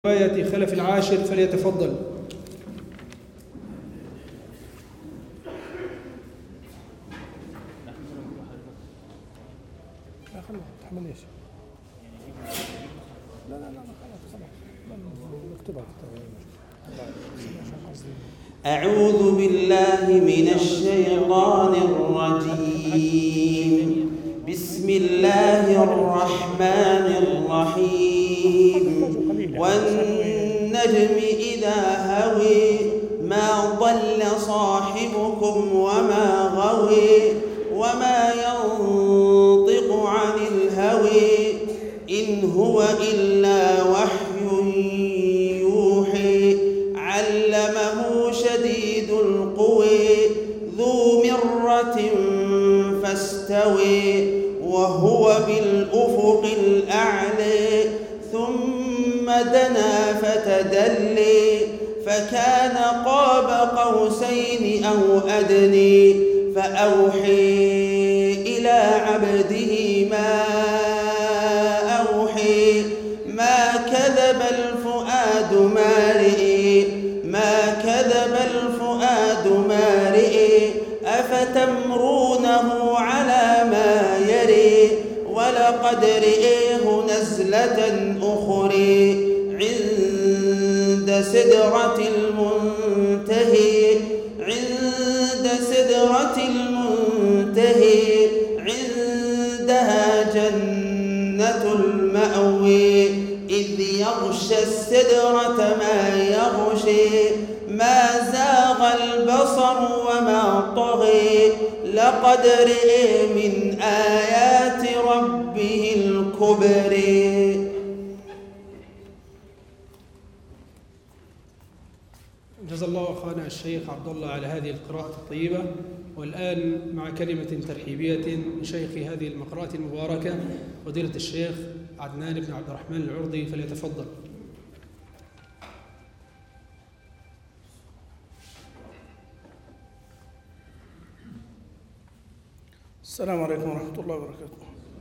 رواية خلف العاشر فليتفضل. أعوذ بالله من الشيطان الرجيم. بسم الله الرحمن الرحيم. والنجم إذا هوي ما ضل صاحبكم وما غوي وما ينطق عن الهوي إن هو إلا وحي يوحي. علمه شديد القوى ذو مرة فاستوي وهو بالأفق الأعلى ثم دنا فتدلي فكان قاب قوسين أو أدني فأوحي إلى عبده ما أوحي. ما كذب الفؤاد ما رئي ما كذب الفؤاد ما رئي. أفتمرونه على ما يري ولقد رئيه نزلة أخرى عند سدرة المنتهى عندها جنة المأوى إذ يغشى السدرة ما يغشي. ما زاغ البصر وما طغى لقد رئي من آيات ربه الكبر. جزا الله أخانا الشيخ عبد الله على هذه القراءة الطيبة. والآن مع كلمة ترحيبية من شيخ هذه المقراءة المباركة فضيلة الشيخ عدنان بن عبد الرحمن العرضي فليتفضل. السلام عليكم ورحمة الله وبركاته.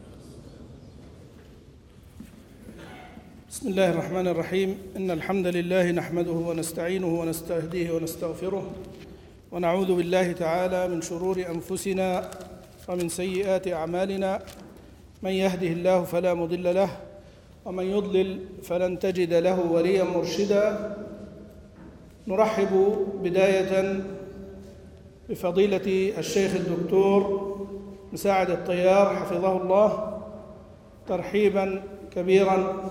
بسم الله الرحمن الرحيم. إن الحمد لله نحمده ونستعينه ونستهديه ونستغفره ونعوذ بالله تعالى من شرور أنفسنا ومن سيئات أعمالنا. من يهده الله فلا مضل له ومن يضلل فلن تجد له وليا مرشدا. نرحب بداية بفضيلة الشيخ الدكتور مساعد الطيار حفظه الله ترحيبا كبيرا،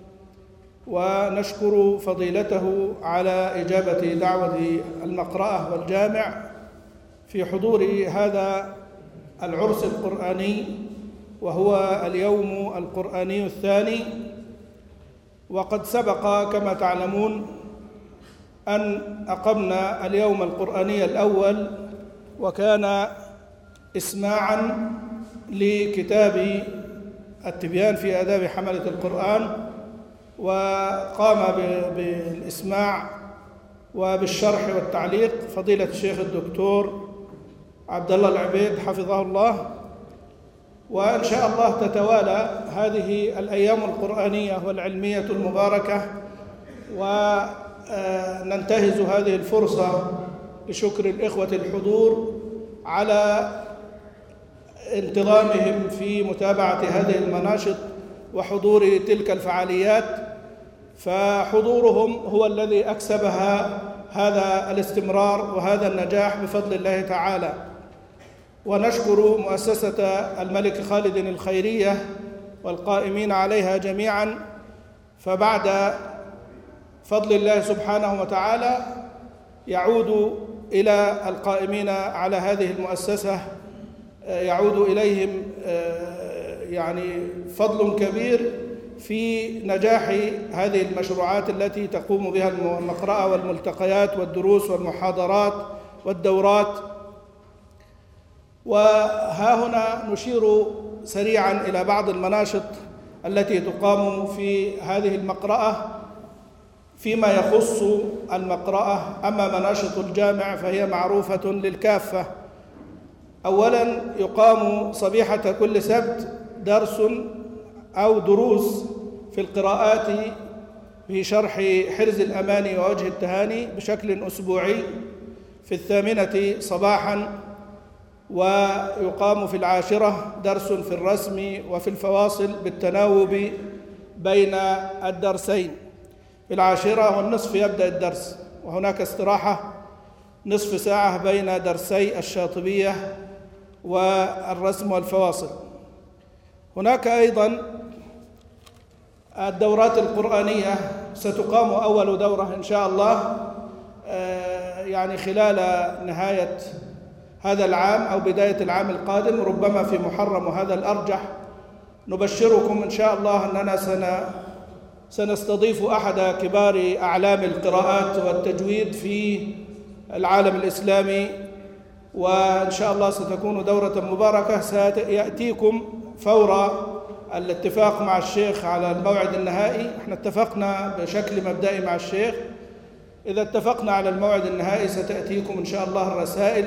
ونشكر فضيلته على إجابة دعوة المقرأة والجامع في حضور هذا العرس القرآني، وهو اليوم القرآني الثاني. وقد سبق كما تعلمون أن أقمنا اليوم القرآني الأول، وكان إسماعاً لكتاب التبيان في آداب حملة القرآن، وقام بالإسماع وبالشرح والتعليق فضيلة الشيخ الدكتور عبد الله العبيد حفظه الله. وإن شاء الله تتوالى هذه الأيام القرآنية والعلمية المباركة، وننتهز هذه الفرصة لشكر الإخوة الحضور على انتظامهم في متابعة هذه المناشط وحضور تلك الفعاليات، فحضورهم هو الذي أكسبها هذا الاستمرار وهذا النجاح بفضل الله تعالى. ونشكر مؤسسة الملك خالد الخيرية والقائمين عليها جميعا. فبعد فضل الله سبحانه وتعالى يعود إلى القائمين على هذه المؤسسة، يعود إليهم يعني فضل كبير في نجاح هذه المشروعات التي تقوم بها المقرأة والملتقيات والدروس والمحاضرات والدورات. وها هنا نشير سريعا إلى بعض المناشط التي تقام في هذه المقرأة فيما يخص المقرأة. أما مناشط الجامع فهي معروفة للكافة. أولا يقام صبيحة كل سبت درس أو دروس في القراءات في شرح حرز الأماني ووجه التهاني بشكل أسبوعي في 8 صباحاً، ويقام في 10 درس في الرسم وفي الفواصل بالتناوب بين الدرسين. في 10:30 يبدأ الدرس، وهناك استراحة نصف ساعة بين درسي الشاطبية والرسم والفواصل. هناك أيضاً الدورات القرآنية، ستقام أول دورة إن شاء الله يعني خلال نهاية هذا العام أو بداية العام القادم، ربما في محرم، وهذا الأرجح. نبشركم إن شاء الله أننا سنستضيف أحد كبار أعلام القراءات والتجويد في العالم الإسلامي، وإن شاء الله ستكون دورة مباركة. سيأتيكم فور الاتفاق مع الشيخ على الموعد النهائي. احنا اتفقنا بشكل مبدئي مع الشيخ، إذا اتفقنا على الموعد النهائي ستأتيكم إن شاء الله الرسائل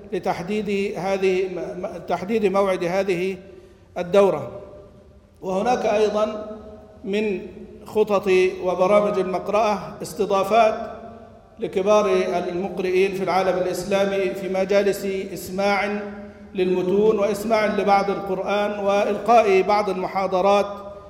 لتحديد موعد هذه الدورة. وهناك أيضا من خطط وبرامج المقرأة استضافات لكبار المقرئين في العالم الإسلامي في مجالس إسماع للمتون وإسماع لبعض القرآن وإلقاء بعض المحاضرات.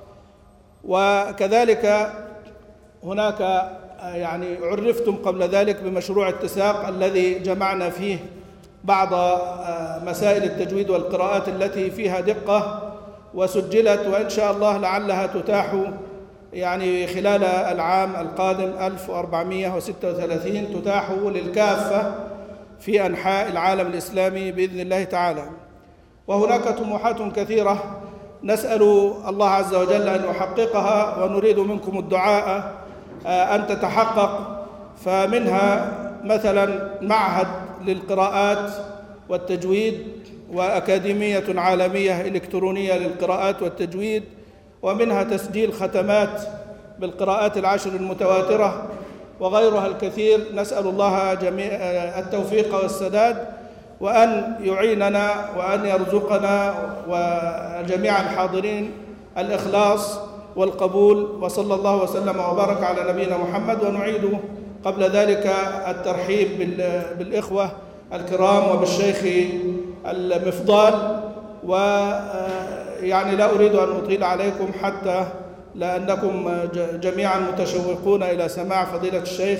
وكذلك هناك يعني عرفتم قبل ذلك بمشروع اتساق الذي جمعنا فيه بعض مسائل التجويد والقراءات التي فيها دقة وسجلت، وإن شاء الله لعلها تتاح يعني خلال العام القادم 1436 تتاح للكافة في أنحاء العالم الإسلامي بإذن الله تعالى. وهناك طموحات كثيرة نسأل الله عز وجل أن يحققها، ونريد منكم الدعاء أن تتحقق. فمنها مثلا معهد للقراءات والتجويد، وأكاديمية عالمية إلكترونية للقراءات والتجويد، ومنها تسجيل ختمات بالقراءات العشر المتواترة وغيرها الكثير. نسأل الله جميع التوفيق والسداد، وأن يعيننا وأن يرزقنا وجميع الحاضرين الإخلاص والقبول. وصلى الله وسلم وبارك على نبينا محمد. ونعيد قبل ذلك الترحيب بالإخوة الكرام وبالشيخ المفضال، ويعني لا أريد أن أطيل عليكم حتى لأنكم جميعا متشوقون إلى سماع فضيلة الشيخ،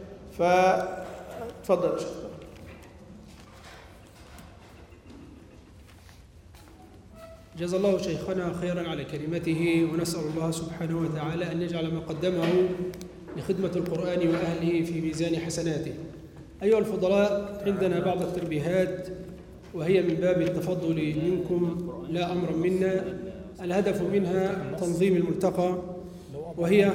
فتفضل الشيخ. جزا الله شيخنا خيرا على كلمته، ونسأل الله سبحانه وتعالى أن يجعل ما قدمه لخدمة القرآن وأهله في ميزان حسناته. أيها الفضلاء، عندنا بعض التنبيهات وهي من باب التفضل منكم لا أمرا منا. الهدف منها تنظيم الملتقى، وهي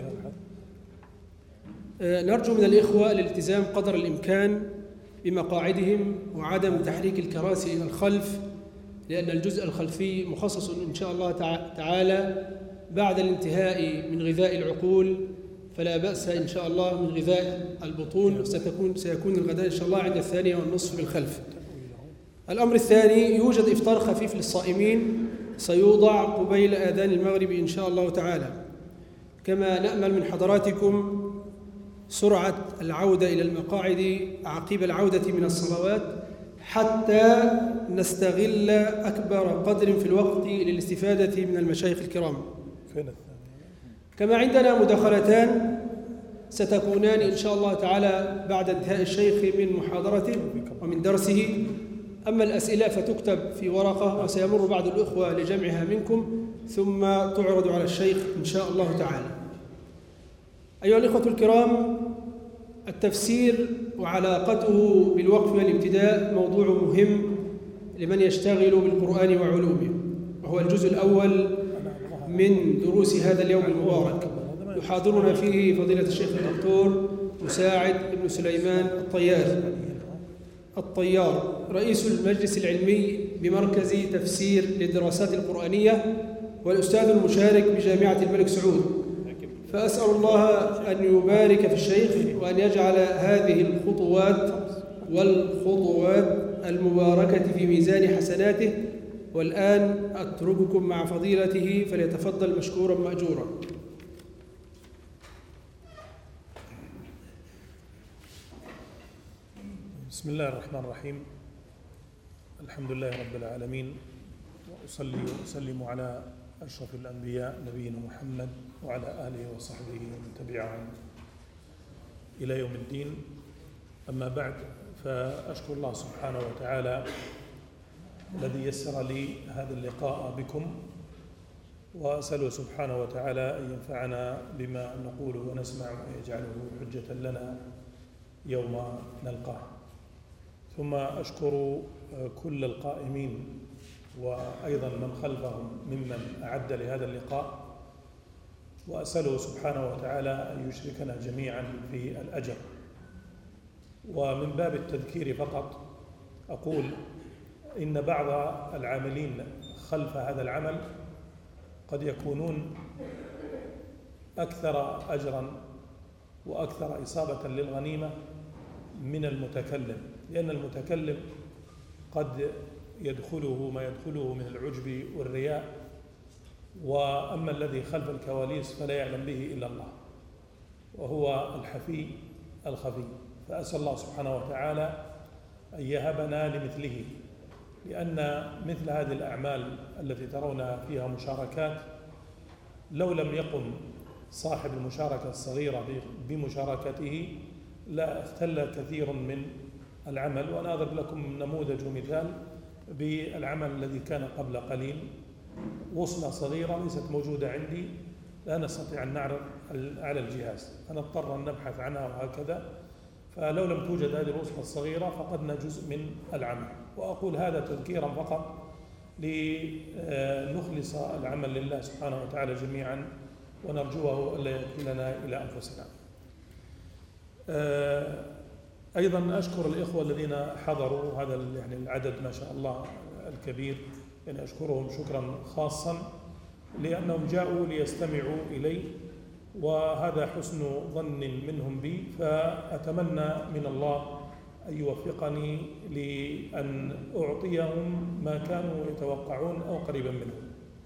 نرجو من الإخوة الالتزام قدر الإمكان بمقاعدهم وعدم تحريك الكراسي إلى الخلف، لأن الجزء الخلفي مخصص إن شاء الله تعالى بعد الانتهاء من غذاء العقول، فلا بأس إن شاء الله من غذاء البطون. سيكون الغداء إن شاء الله عند 2:30 بالخلف. الأمر الثاني، يوجد إفطار خفيف للصائمين سيوضع قبيل آذان المغرب إن شاء الله تعالى. كما نأمل من حضراتكم سرعة العودة إلى المقاعد عقب العودة من الصلوات حتى نستغل أكبر قدر في الوقت للاستفادة من المشايخ الكرام. كما عندنا مداخلتان ستكونان إن شاء الله تعالى بعد انتهاء الشيخ من محاضرته ومن درسه. أما الأسئلة فتكتب في ورقة، وسيمر بعض الأخوة لجمعها منكم ثم تعرض على الشيخ إن شاء الله تعالى. أيها الإخوة الكرام، التفسير وعلاقته بالوقف والابتداء موضوع مهم لمن يشتغل بالقرآن وعلومه، وهو الجزء الأول من دروس هذا اليوم المبارك. يحاضرنا فيه فضيلة الشيخ الدكتور مساعد بن سليمان الطيار، رئيس المجلس العلمي بمركز تفسير للدراسات القرآنية والأستاذ المشارك بجامعة الملك سعود. فأسأل الله أن يبارك في الشيخ وأن يجعل هذه الخطوات المباركة في ميزان حسناته. والآن أترككم مع فضيلته، فليتفضل مشكورا مأجورا. بسم الله الرحمن الرحيم. الحمد لله رب العالمين، وأصلي وأسلم على أشرف الأنبياء نبينا محمد وعلى آله وصحبه ومن تبعهم إلى يوم الدين. أما بعد، فأشكر الله سبحانه وتعالى الذي يسر لي هذا اللقاء بكم، وأسأله سبحانه وتعالى أن ينفعنا بما نقول ونسمع ويجعله حجة لنا يوم نلقاه. ثم أشكر كل القائمين وأيضا من خلفهم ممن أعد لهذا اللقاء، وأسأله سبحانه وتعالى أن يشركنا جميعا في الأجر. ومن باب التذكير فقط أقول إن بعض العاملين خلف هذا العمل قد يكونون أكثر أجرا وأكثر إصابة للغنيمة من المتكلم، لأن المتكلم قد يدخله ما يدخله من العجب والرياء، وأما الذي خلف الكواليس فلا يعلم به إلا الله، وهو الحفي الخفي. فأسأل الله سبحانه وتعالى أن يهبنا لمثله، لأن مثل هذه الأعمال التي ترونها فيها مشاركات، لو لم يقم صاحب المشاركة الصغيرة بمشاركته لا اختل كثير من العمل. وأنا أضرب لكم نموذج ومثال بالعمل الذي كان قبل قليل. وصلة صغيرة ليست موجودة عندي، لا نستطيع أن نعرض على الجهاز، فنضطر أن نبحث عنها وهكذا. فلو لم توجد هذه الوصلة الصغيرة فقدنا جزء من العمل. وأقول هذا تذكيرا فقط لنخلص العمل لله سبحانه وتعالى جميعا، ونرجوه ألا يكلنا إلى أنفسنا. أيضا أشكر الإخوة الذين حضروا، هذا يعني العدد ما شاء الله الكبير، يعني أشكرهم شكرا خاصا لأنهم جاءوا ليستمعوا إلي، وهذا حسن ظن منهم بي. فأتمنى من الله أن يوفقني لأن أعطيهم ما كانوا يتوقعون أو قريبا منه.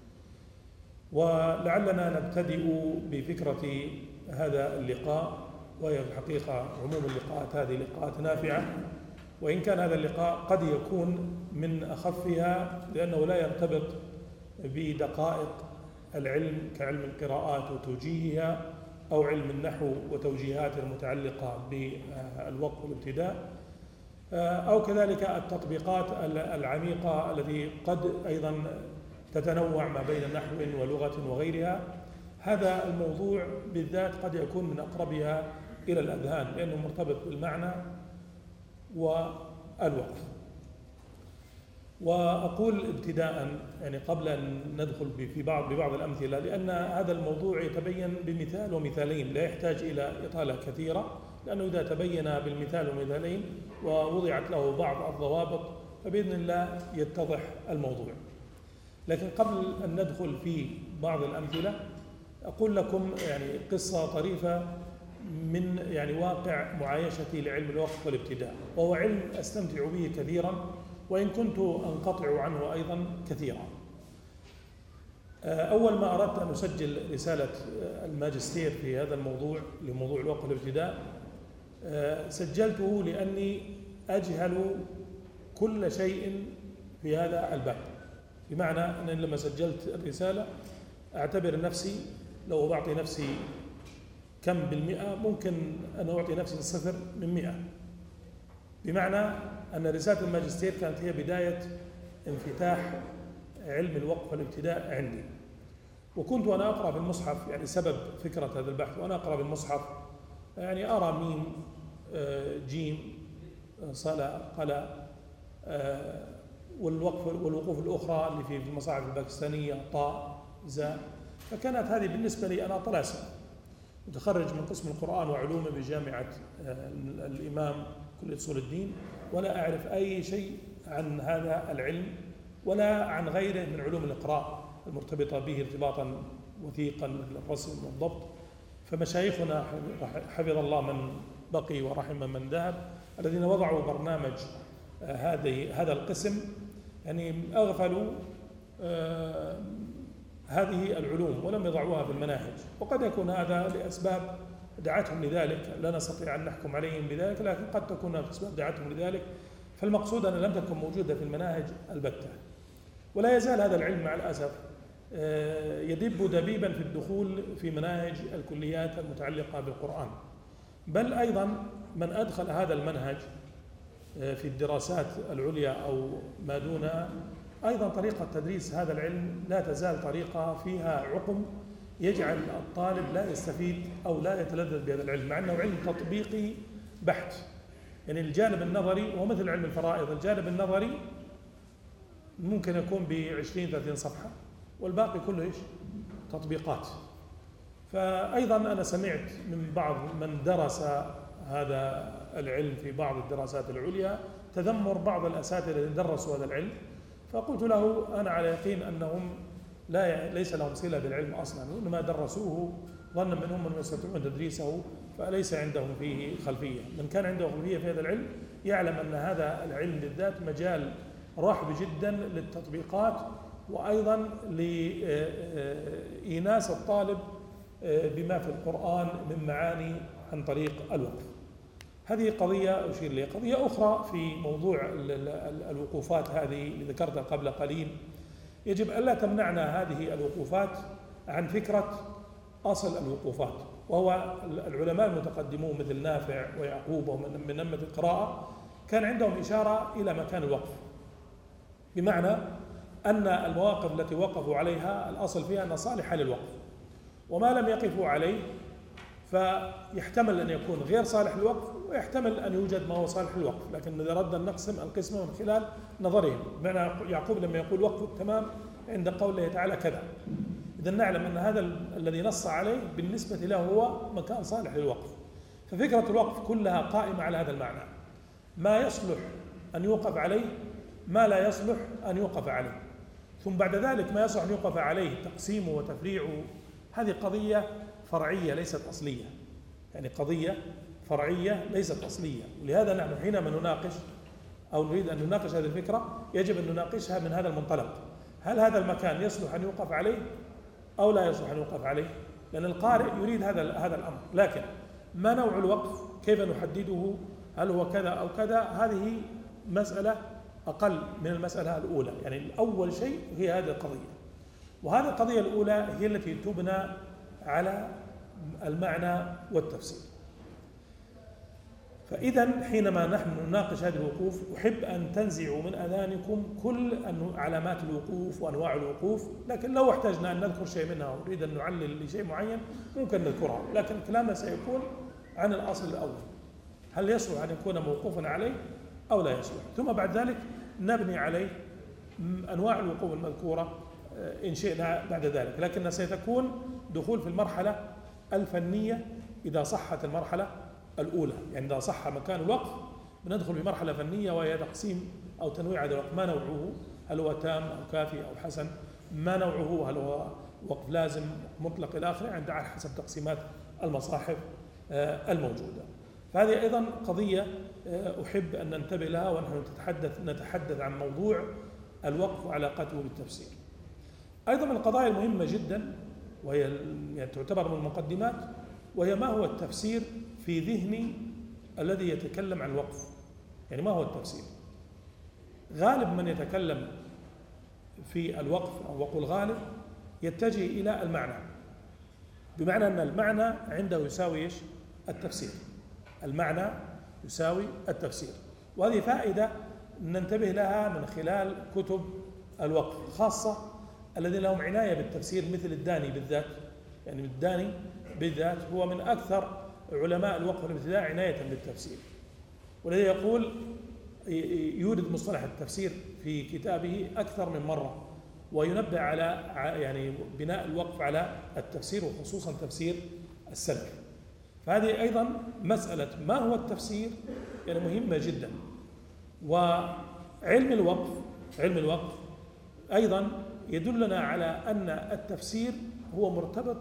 ولعلنا نبتدئ بفكرة هذا اللقاء، وهي في الحقيقة عموم اللقاءات هذه لقاءات نافعة، وإن كان هذا اللقاء قد يكون من أخفها لأنه لا يرتبط بدقائق العلم كعلم القراءات وتوجيهها، أو علم النحو وتوجيهات المتعلقة بالوقف والابتداء، أو كذلك التطبيقات العميقة التي قد أيضا تتنوع ما بين نحو ولغة وغيرها. هذا الموضوع بالذات قد يكون من أقربها إلى الأذهان لأنه مرتبط بالمعنى والوقف. وأقول ابتداء يعني قبل أن ندخل ببعض الأمثلة، لأن هذا الموضوع يتبين بمثال ومثالين، لا يحتاج إلى إطالة كثيرة، لأنه إذا تبين بالمثال ومثالين ووضعت له بعض الضوابط فبإذن الله يتضح الموضوع. لكن قبل أن ندخل في بعض الأمثلة أقول لكم يعني قصة طريفة من يعني واقع معايشتي لعلم الوقف والابتداء، وهو علم أستمتع به كثيرا وإن كنت أنقطع عنه أيضا كثيرا. أول ما أردت أن أسجل رسالة الماجستير في هذا الموضوع لموضوع الوقف والابتداء، سجلته لأني أجهل كل شيء في هذا الباب، بمعنى أنني لما سجلت الرسالة أعتبر نفسي لو بعطي نفسي كم بالمئة ممكن أن أعطي نفسي 0 من 100، بمعنى أن رسالة الماجستير كانت هي بداية انفتاح علم الوقف والابتداء عندي. وكنت وأنا أقرأ في المصحف، يعني سبب فكرة هذا البحث، وأنا أقرأ في المصحف يعني أرى ميم جيم صلاة قلا والوقوف الأخرى اللي في المصاحف الباكستانية طاء زاء، فكانت هذه بالنسبة لي أنا طلاسم، متخرج من قسم القرآن وعلومه بجامعة الإمام كلية أصول الدين، ولا أعرف أي شيء عن هذا العلم ولا عن غيره من علوم الإقراء المرتبطة به ارتباطا وثيقا مثل الرسم والضبط. فمشايخنا حفظ الله من بقي ورحم من ذهب الذين وضعوا برنامج هذا القسم يعني أغفلوا هذه العلوم ولم يضعوها في المناهج، وقد يكون هذا لأسباب دعتهم لذلك، لا نستطيع أن نحكم عليهم بذلك، لكن قد تكون أسباب دعتهم لذلك. فالمقصود أن لم تكن موجودة في المناهج البتة، ولا يزال هذا العلم مع الأسف يدب دبيبا في الدخول في مناهج الكليات المتعلقة بالقرآن. بل أيضا من أدخل هذا المنهج في الدراسات العليا أو ما دونها، أيضا طريقة تدريس هذا العلم لا تزال طريقة فيها عقم يجعل الطالب لا يستفيد أو لا يتلذذ بهذا العلم، مع أنه علم تطبيقي بحت. يعني الجانب النظري هو مثل علم الفرائض، الجانب النظري ممكن يكون ب20-30 صفحة، والباقي كله إيش؟ تطبيقات. فأيضا أنا سمعت من بعض من درس هذا العلم في بعض الدراسات العليا تذمر بعض الأساتذة الذين درسوا هذا العلم، فقلت له أنا على يقين أنهم ليس لهم صلة بالعلم أصلا، وإنما درسوه ظنا منهم أنهم يستطيعون تدريسه، فليس عندهم فيه خلفية. من كان عنده خلفية في هذا العلم يعلم أن هذا العلم بالذات مجال رحب جدا للتطبيقات، وأيضا لإيناس الطالب بما في القرآن من معاني عن طريق الوقف. هذه قضية أشير إليها. قضية أخرى في موضوع الوقوفات هذه اللي ذكرتها قبل قليل، يجب ألا تمنعنا هذه الوقوفات عن فكرة أصل الوقوفات، وهو العلماء المتقدمون مثل نافع ويعقوب ومن نمة القراءة كان عندهم إشارة إلى مكان الوقف، بمعنى أن المواقف التي وقفوا عليها الأصل فيها أنها صالحة للوقف، وما لم يقفوا عليه فيحتمل أن يكون غير صالح للوقف، ويحتمل أن يوجد ما هو صالح للوقف. لكن إذا ردنا نقسم القسمة من خلال نظرهم، بمعنى يعقوب لما يقول وقف التمام عند قوله تعالى كذا، إذا نعلم أن هذا الذي نص عليه بالنسبة له هو مكان صالح للوقف. ففكرة الوقف كلها قائمة على هذا المعنى، ما يصلح أن يوقف عليه، ما لا يصلح أن يوقف عليه، ثم بعد ذلك ما يصلح أن يوقف عليه تقسيمه وتفريعه. هذه قضية فرعية ليست أصلية، يعني قضية فرعية ليست أصلية. ولهذا نحن حينما نناقش أو نريد أن نناقش هذه الفكرة يجب أن نناقشها من هذا المنطلق: هل هذا المكان يصلح أن يوقف عليه أو لا يصلح أن يوقف عليه؟ لأن القارئ يريد هذا الأمر، لكن ما نوع الوقف؟ كيف نحدده؟ هل هو كذا أو كذا؟ هذه مسألة أقل من المسألة الأولى. يعني أول شيء هي هذه القضية، وهذه القضية الأولى هي التي تبنى على المعنى والتفسير. فإذا حينما نحن نناقش هذه الوقوف أحب أن تنزعوا من أذهانكم كل علامات الوقوف وأنواع الوقوف، لكن لو احتجنا أن نذكر شيء منها ونريد أن نعلل لشيء معين ممكن نذكرها، لكن كلامنا سيكون عن الأصل الأول: هل يصلح أن يكون موقوفا عليه أو لا يصلح، ثم بعد ذلك نبني عليه أنواع الوقوف المذكورة إن شئنا بعد ذلك. لكن سيكون دخول في المرحلة الفنية إذا صحت المرحلة الأولى، يعني إذا صح مكان الوقف بندخل في مرحلة فنية وهي تقسيم أو تنويع هذا الوقف، ما نوعه، هل هو تام أو كافي أو حسن، ما نوعه، هل هو وقف لازم مطلق إلى آخره، عند حسب تقسيمات المصاحف الموجودة. فهذه أيضا قضية أحب أن ننتبه لها ونحن نتحدث عن موضوع الوقف وعلاقته بالتفسير. أيضا من القضايا المهمة جدا وهي يعني تعتبر من المقدمات، وهي ما هو التفسير في ذهن الذي يتكلم عن الوقف. يعني ما هو التفسير؟ غالب من يتكلم في الوقف أو وقل غالب يتجه إلى المعنى، بمعنى أن المعنى عنده يساوي إيش؟ التفسير. المعنى يساوي التفسير، وهذه فائدة ننتبه لها من خلال كتب الوقف، خاصة الذين لهم عناية بالتفسير مثل الداني بالذات. يعني الداني بالذات هو من أكثر علماء الوقف والابتداء عناية بالتفسير، والذي يقول يورد مصطلح التفسير في كتابه أكثر من مرة، وينبه على يعني بناء الوقف على التفسير وخصوصا تفسير السلف. فهذه أيضا مسألة ما هو التفسير يعني مهمة جدا. وعلم الوقف أيضا يدلنا على أن التفسير هو مرتبط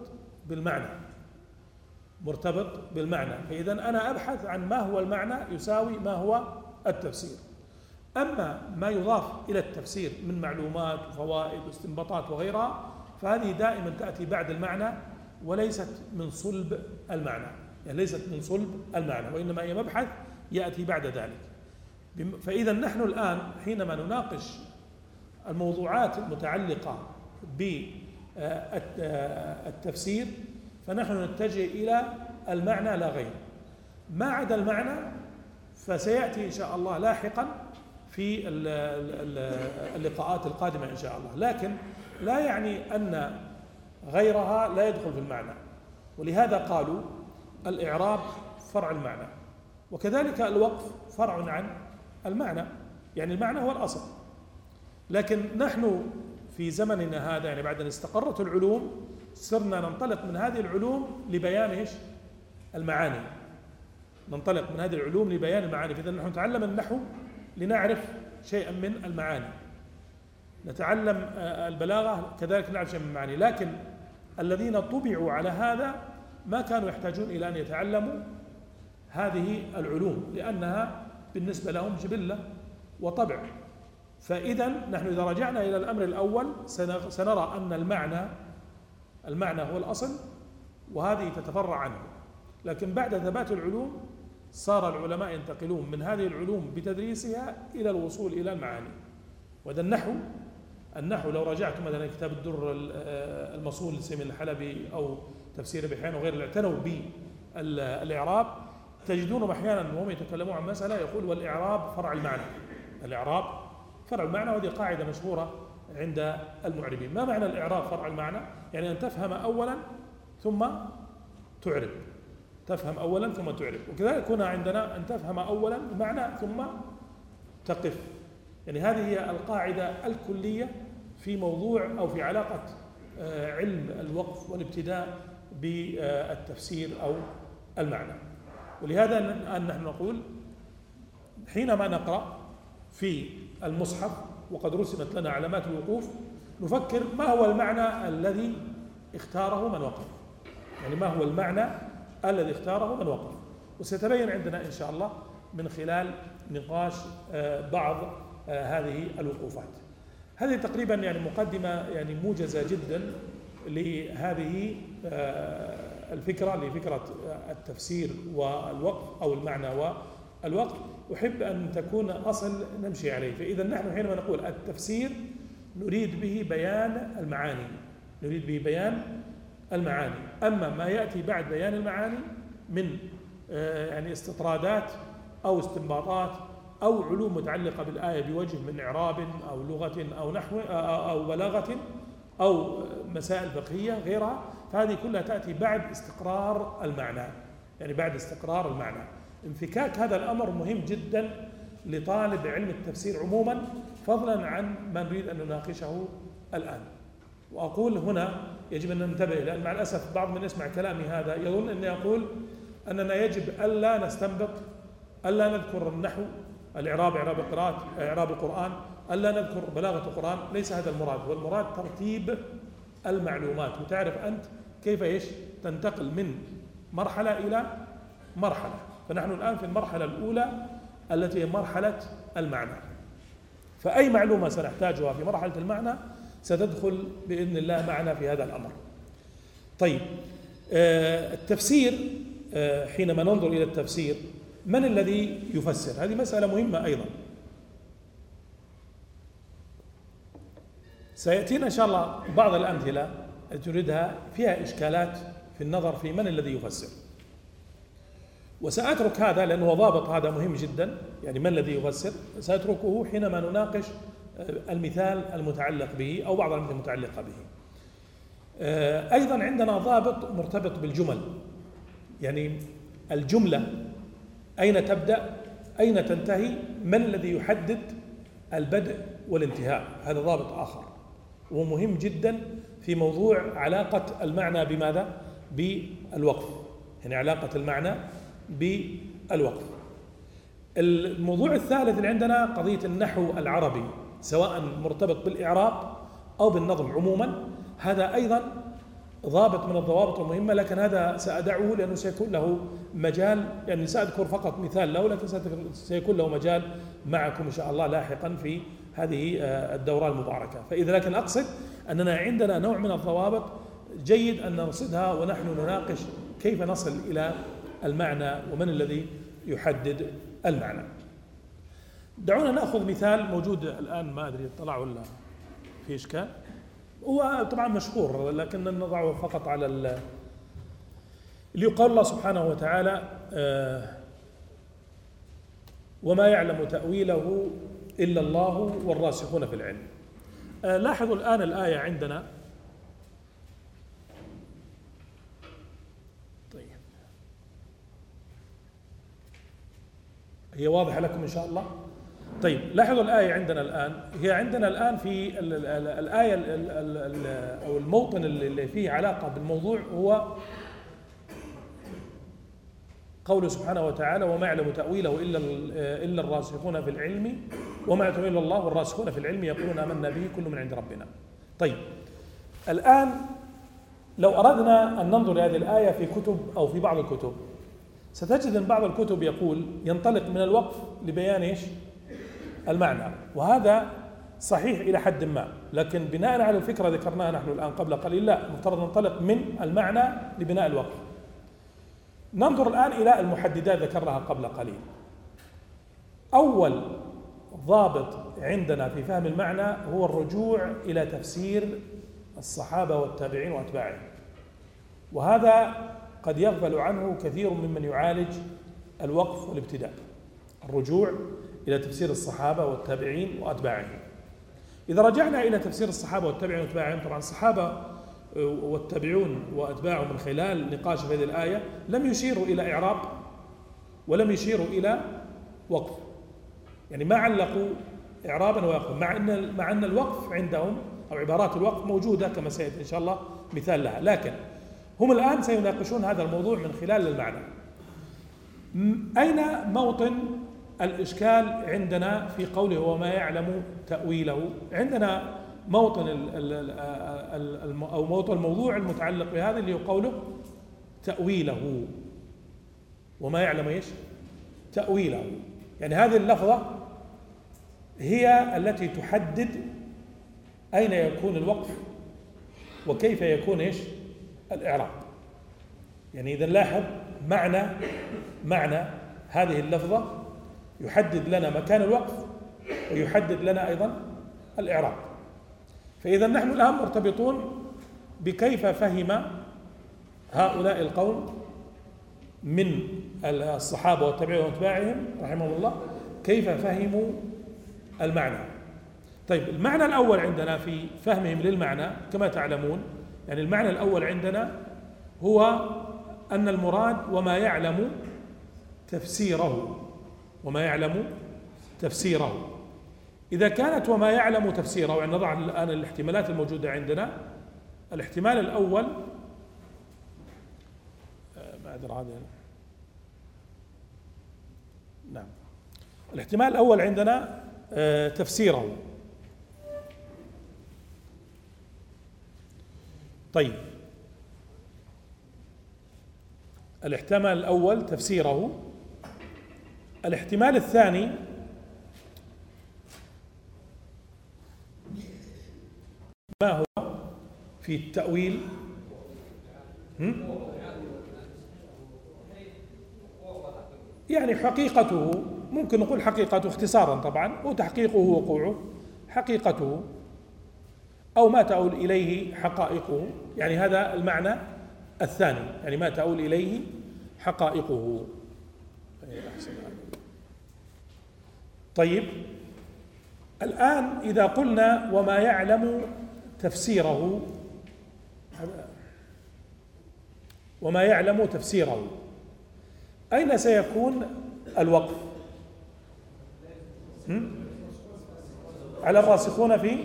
بالمعنى، فإذا أنا أبحث عن ما هو المعنى يساوي ما هو التفسير. أما ما يضاف إلى التفسير من معلومات وفوائد واستنباطات وغيرها فهذه دائما تأتي بعد المعنى وليست من صلب المعنى. يعني ليست من صلب المعنى، وإنما هي مبحث يأتي بعد ذلك. فإذا نحن الآن حينما نناقش الموضوعات المتعلقة بالتفسير فنحن نتجه إلى المعنى لا غير. ما عدا المعنى فسيأتي إن شاء الله لاحقا في اللقاءات القادمة إن شاء الله، لكن لا يعني أن غيرها لا يدخل في المعنى. ولهذا قالوا الإعراب فرع المعنى، وكذلك الوقف فرع عن المعنى، يعني المعنى هو الأصل. لكن نحن في زمننا هذا يعني بعد أن استقرت العلوم صرنا ننطلق من هذه العلوم لبيان إيش؟ المعاني. ننطلق من هذه العلوم لبيان المعاني. فإذا نحن نتعلم النحو لنعرف شيئا من المعاني، نتعلم البلاغة كذلك نعرف شيئا من المعاني. لكن الذين طبعوا على هذا ما كانوا يحتاجون إلى أن يتعلموا هذه العلوم، لأنها بالنسبة لهم جبلة وطبع. فإذا نحن إذا رجعنا إلى الأمر الأول سنرى أن المعنى هو الأصل، وهذه تتفرع عنه. لكن بعد ثبات العلوم صار العلماء ينتقلون من هذه العلوم بتدريسها إلى الوصول إلى المعاني. وهذا النحو لو رجعت مثلا كتاب الدر المصون لسيمين الحلبي أو تفسير بحيان وغير اللي اعتنوا بالإعراب تجدونهم أحيانا وهم يتكلمون عن مسألة يقول والإعراب فرع المعنى. الإعراب فرع المعنى، وهذه قاعدة مشهورة عند المعربين. ما معنى الإعراب فرع المعنى؟ يعني أن تفهم أولا ثم تعرب، تفهم أولا ثم تعرب. وكذلك هنا عندنا أن تفهم أولا المعنى ثم تقف. يعني هذه هي القاعدة الكلية في موضوع أو في علاقة علم الوقف والابتداء بالتفسير أو المعنى. ولهذا نحن نقول حينما نقرأ في المصحف وقد رسمت لنا علامات الوقوف نفكر ما هو المعنى الذي اختاره من وقف، يعني ما هو المعنى الذي اختاره من وقف. وسيتبين عندنا إن شاء الله من خلال نقاش بعض هذه الوقوفات. هذه تقريبا يعني مقدمة يعني موجزة جدا لهذه الفكرة، لفكرة التفسير والوقف أو المعنى والوقف. أحب أن تكون أصل نمشي عليه. فإذا نحن حينما نقول التفسير نريد به بيان المعاني، نريد به بيان المعاني. أما ما يأتي بعد بيان المعاني من يعني استطرادات أو استنباطات أو علوم متعلقة بالآية بوجه من إعراب أو لغة أو نحو أو بلاغة أو مسائل فقهية غيرها، فهذه كلها تأتي بعد استقرار المعنى، يعني بعد استقرار المعنى. انفكاك هذا الأمر مهم جدا لطالب علم التفسير عموما، فضلا عن ما نريد أن نناقشه الآن. وأقول هنا يجب أن ننتبه، لأن مع الأسف بعض من يسمع كلامي هذا يظن أني أقول أننا يجب ألا نستنبط، ألا نذكر النحو، الإعراب، إعراب القراءة، إعراب القرآن، ألا نذكر بلاغة القرآن. ليس هذا المراد، والمراد ترتيب المعلومات، وتعرف أنت كيف تنتقل من مرحلة إلى مرحلة. فنحن الآن في المرحلة الأولى التي هي مرحلة المعنى، فأي معلومة سنحتاجها في مرحلة المعنى ستدخل بإذن الله معنا في هذا الأمر. طيب، التفسير، حينما ننظر إلى التفسير من الذي يفسر؟ هذه مسألة مهمة أيضا. سيأتينا إن شاء الله بعض الأمثلة التي نريدها فيها إشكالات في النظر في من الذي يفسر، وسأترك هذا لأنه ضابط هذا مهم جدا، يعني من الذي يفسر سأتركه حينما نناقش المثال المتعلق به أو بعض الأمثلة المتعلقة به. أيضا عندنا ضابط مرتبط بالجمل، يعني الجملة أين تبدأ أين تنتهي، من الذي يحدد البدء والانتهاء، هذا ضابط آخر ومهم جدا في موضوع علاقة المعنى بماذا؟ بالوقف، يعني علاقة المعنى بالوقف. الموضوع الثالث اللي عندنا قضية النحو العربي، سواء مرتبط بالإعراب أو بالنظم عموما، هذا أيضا ضابط من الضوابط المهمة، لكن هذا سأدعه لأنه سيكون له مجال، يعني سأذكر فقط مثال له، لكن سيكون له مجال معكم إن شاء الله لاحقا في هذه الدورة المباركة. فإذا لكن أقصد أننا عندنا نوع من الضوابط جيد أن نرصدها ونحن نناقش كيف نصل إلى المعنى ومن الذي يحدد المعنى. دعونا نأخذ مثال موجود الآن، ما أدري طلع ولا في إشكال، هو طبعا مشهور لكن نضعه فقط على اللي يقال الله سبحانه وتعالى وما يعلم تأويله إلا الله والراسخون في العلم. لاحظوا الآن الآية عندنا، طيب هي واضحة لكم إن شاء الله؟ طيب لاحظوا الآية عندنا الآن، هي عندنا الآن في الآية أو الموطن اللي فيه علاقة بالموضوع هو قوله سبحانه وتعالى وما يعلم تأويله إلا الراسخون في العلم وما يعلم إلا الله والراسخون في العلم يقولون آمنا به كل من عند ربنا. طيب الآن لو أردنا أن ننظر لهذه الآية في كتب أو في بعض الكتب ستجد أن بعض الكتب يقول ينطلق من الوقف لبيان إيش؟ المعنى، وهذا صحيح إلى حد ما، لكن بناء على الفكرة ذكرناها نحن الآن قبل قليل لا، مفترض ننطلق من المعنى لبناء الوقف. ننظر الآن إلى المحددات ذكرناها قبل قليل. أول ضابط عندنا في فهم المعنى هو الرجوع إلى تفسير الصحابة والتابعين وأتباعهم، وهذا قد يغفل عنه كثير ممن يعالج الوقف والابتداء. الرجوع إلى تفسير الصحابة والتابعين وأتباعهم. إذا رجعنا إلى تفسير الصحابة والتابعين وأتباعهم، طبعا الصحابة والتابعون وأتباعهم من خلال نقاش في هذه الآية لم يشيروا إلى إعراب ولم يشيروا إلى وقف، يعني ما علقوا إعرابا ووقفا، مع أن الوقف عندهم أو عبارات الوقف موجودة كما سيأتي إن شاء الله مثال لها، لكن هم الآن سيناقشون هذا الموضوع من خلال المعنى. أين موطن الإشكال عندنا في قوله وما يعلم تأويله؟ عندنا موطن أو موطن الموضوع المتعلق بهذا اللي هو قوله تأويله، وما يعلم إيش؟ تأويله، يعني هذه اللفظة هي التي تحدد أين يكون الوقف وكيف يكون إيش؟ الإعراب. يعني إذا لاحظ معنى هذه اللفظة يحدد لنا مكان الوقف ويحدد لنا أيضا الإعراب. فإذا نحن الآن مرتبطون بكيف فهم هؤلاء القوم من الصحابة والتابعين وأتباعهم رحمهم الله كيف فهموا المعنى. طيب المعنى الأول عندنا في فهمهم للمعنى كما تعلمون، يعني المعنى الأول عندنا هو أن المراد وما يعلم تفسيره، وما يعلم تفسيره. إذا كانت وما يعلم تفسيره، يعني نضع الآن الاحتمالات الموجودة عندنا. الاحتمال الأول نعم، الاحتمال الأول عندنا تفسيره. طيب الاحتمال الأول تفسيره. الاحتمال الثاني ما هو في التأويل؟ يعني حقيقته، ممكن نقول حقيقته اختصارا طبعا، وتحقيقه وقوعه حقيقته، أو ما تؤول إليه حقائقه، يعني هذا المعنى الثاني، يعني ما تؤول إليه حقائقه. طيب الآن إذا قلنا وما يعلم تفسيره، وما يعلم تفسيره، أين سيكون الوقف؟ على الراسخون في،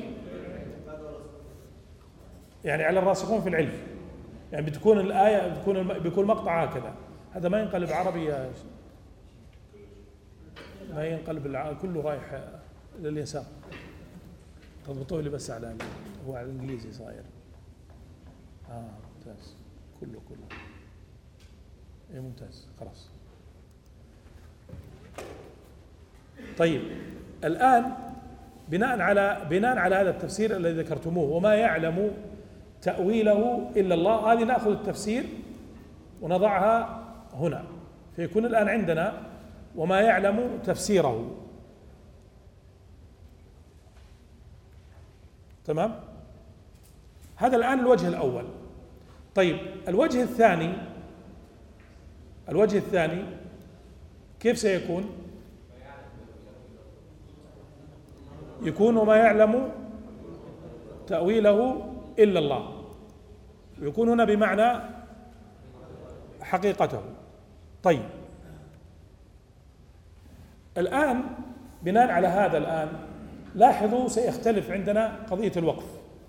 يعني على الراسخون في العلم، يعني بتكون الآية بيكون مقطع هكذا، هذا ما ينقلب عربي يا ما ينقلب كله رايح لليسار، تضبطوه لي بس على هو على الإنجليزي صاير. ممتاز، كله ممتاز، خلاص. طيب الآن بناء على هذا التفسير الذي ذكرتموه وما يعلم تأويله إلا الله، هذه نأخذ التفسير ونضعها هنا فيكون الآن عندنا وما يعلم تفسيره. تمام؟ هذا الآن الوجه الأول. طيب الوجه الثاني كيف سيكون؟ يكون وما يعلم تأويله إلا الله، يكون هنا بمعنى حقيقته. طيب الآن بناء على هذا الآن لاحظوا سيختلف عندنا قضية الوقف.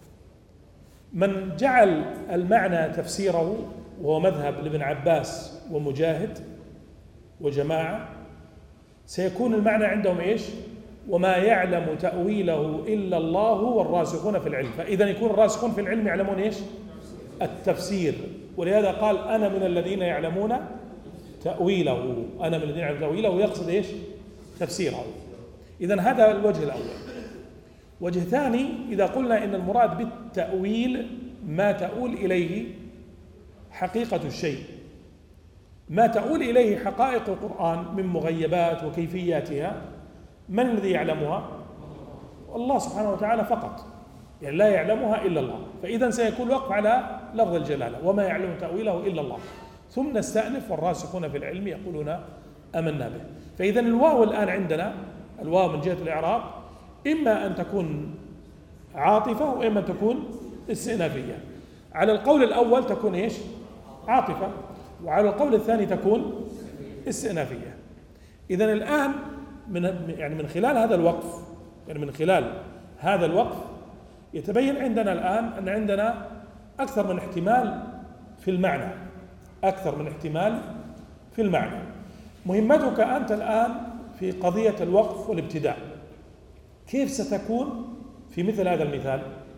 من جعل المعنى تفسيره وهو مذهب لابن عباس ومجاهد وجماعة، سيكون المعنى عندهم إيش؟ وما يعلم تأويله إلا الله والراسخون في العلم. فإذا يكون الراسخون في العلم يعلمون إيش؟ التفسير. ولهذا قال أنا من الذين يعلمون تأويله، أنا من الذين يعلمون تأويله، ويقصد إيش؟ تفسيره. إذن هذا الوجه الأول. وجه ثاني، إذا قلنا إن المراد بالتأويل ما تؤول إليه حقيقة الشيء، ما تؤول إليه حقائق القرآن من مغيبات وكيفياتها، من الذي يعلمها؟ الله سبحانه وتعالى فقط، يعني لا يعلمها إلا الله. فإذا سيكون الوقف على لفظ الجلالة وما يعلم تأويله إلا الله، ثم نستأنف والراسخون في العلم يقولون آمنا به. فإذا الواو الآن عندنا، الواو من جهة الإعراب إما أن تكون عاطفة وإما أن تكون استئنافية. على القول الأول تكون إيش؟ عاطفة، وعلى القول الثاني تكون استئنافية. إذن الآن من خلال هذا الوقف يتبين عندنا الآن أن عندنا أكثر من احتمال في المعنى. مهمتك أنت الآن في قضية الوقف والابتداء كيف ستكون في مثل هذا المثال؟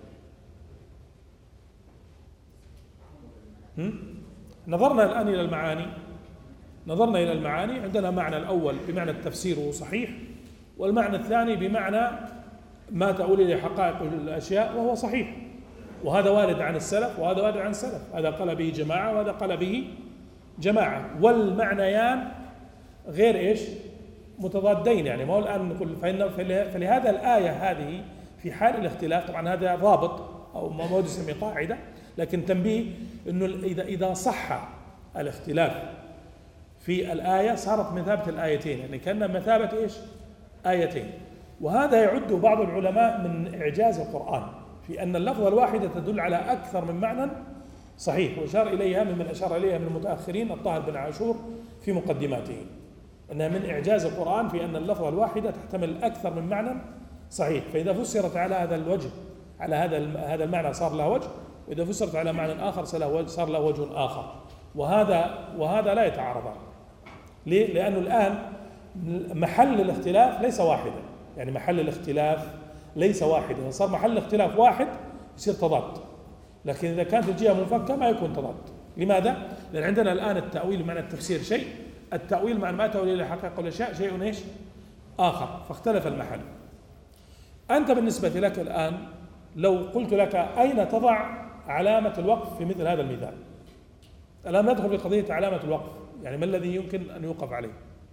نظرنا الآن إلى المعاني، عندنا معنى الأول بمعنى التفسير وهو صحيح، والمعنى الثاني بمعنى ما تؤول إليه حقائق الأشياء وهو صحيح، وهذا وارد عن السلف وهذا وارد عن السلف، هذا قال به جماعة وهذا قال به جماعة، والمعنيان غير إيش؟ متضادين. يعني ما هو الآن نقول فلهذا الآية هذه في حال الاختلاف، طبعا هذا ضابط أو ما يسمى قاعدة، لكن تنبيه إنه إذا صح الاختلاف في الآية صارت مثابة الآيتين، يعني كأنها مثابة إيش؟ آيتين. وهذا يعد بعض العلماء من إعجاز القرآن في أن اللفظة الواحدة تدل على أكثر من معنى صحيح، وأشار إليها ممن أشار إليها من المتأخرين الطاهر بن عاشور في مقدماته، أنها من إعجاز القرآن في أن اللفظة الواحدة تحتمل أكثر من معنى صحيح. فإذا فسرت على هذا الوجه، على هذا المعنى صار له وجه، وإذا فسرت على معنى آخر صار له وجه آخر، وهذا لا يتعارضان. ليه؟ لأنه الآن محل الاختلاف ليس واحدا، يعني محل الاختلاف ليس واحدا، صار محل الاختلاف واحد يصير تضاد، لكن إذا كانت الجهة منفكة ما يكون تضاد. لماذا؟ لأن عندنا الآن التأويل بمعنى التفسير شيء، التأويل معنى ما تؤول إلى حقائق الأشياء شيء إيش؟ آخر، فاختلف المحل. أنت بالنسبة لك الآن لو قلت لك أين تضع علامة الوقف في مثل هذا المثال، الآن ندخل في قضية علامة الوقف، يعني ما الذي يمكن أن يوقف عليه؟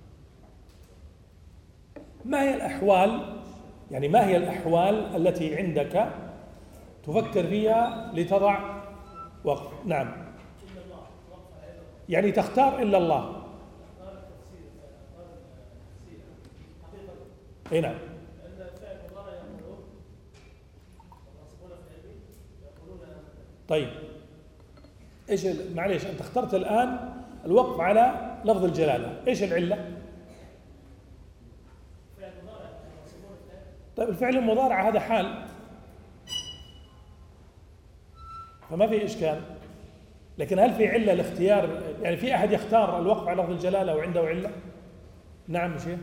ما هي الأحوال التي عندك تفكر فيها لتضع وقف؟ نعم، يعني تختار إلا الله. اي نعم. طيب ايش معليش انت اخترت الآن الوقف على لفظ الجلالة، ايش العلة؟ طيب الفعل المضارع هذا حال فما في إشكال، لكن هل في علة الاختيار؟ يعني في أحد يختار الوقف على لفظ الجلالة وعنده علة؟ نعم شيخ.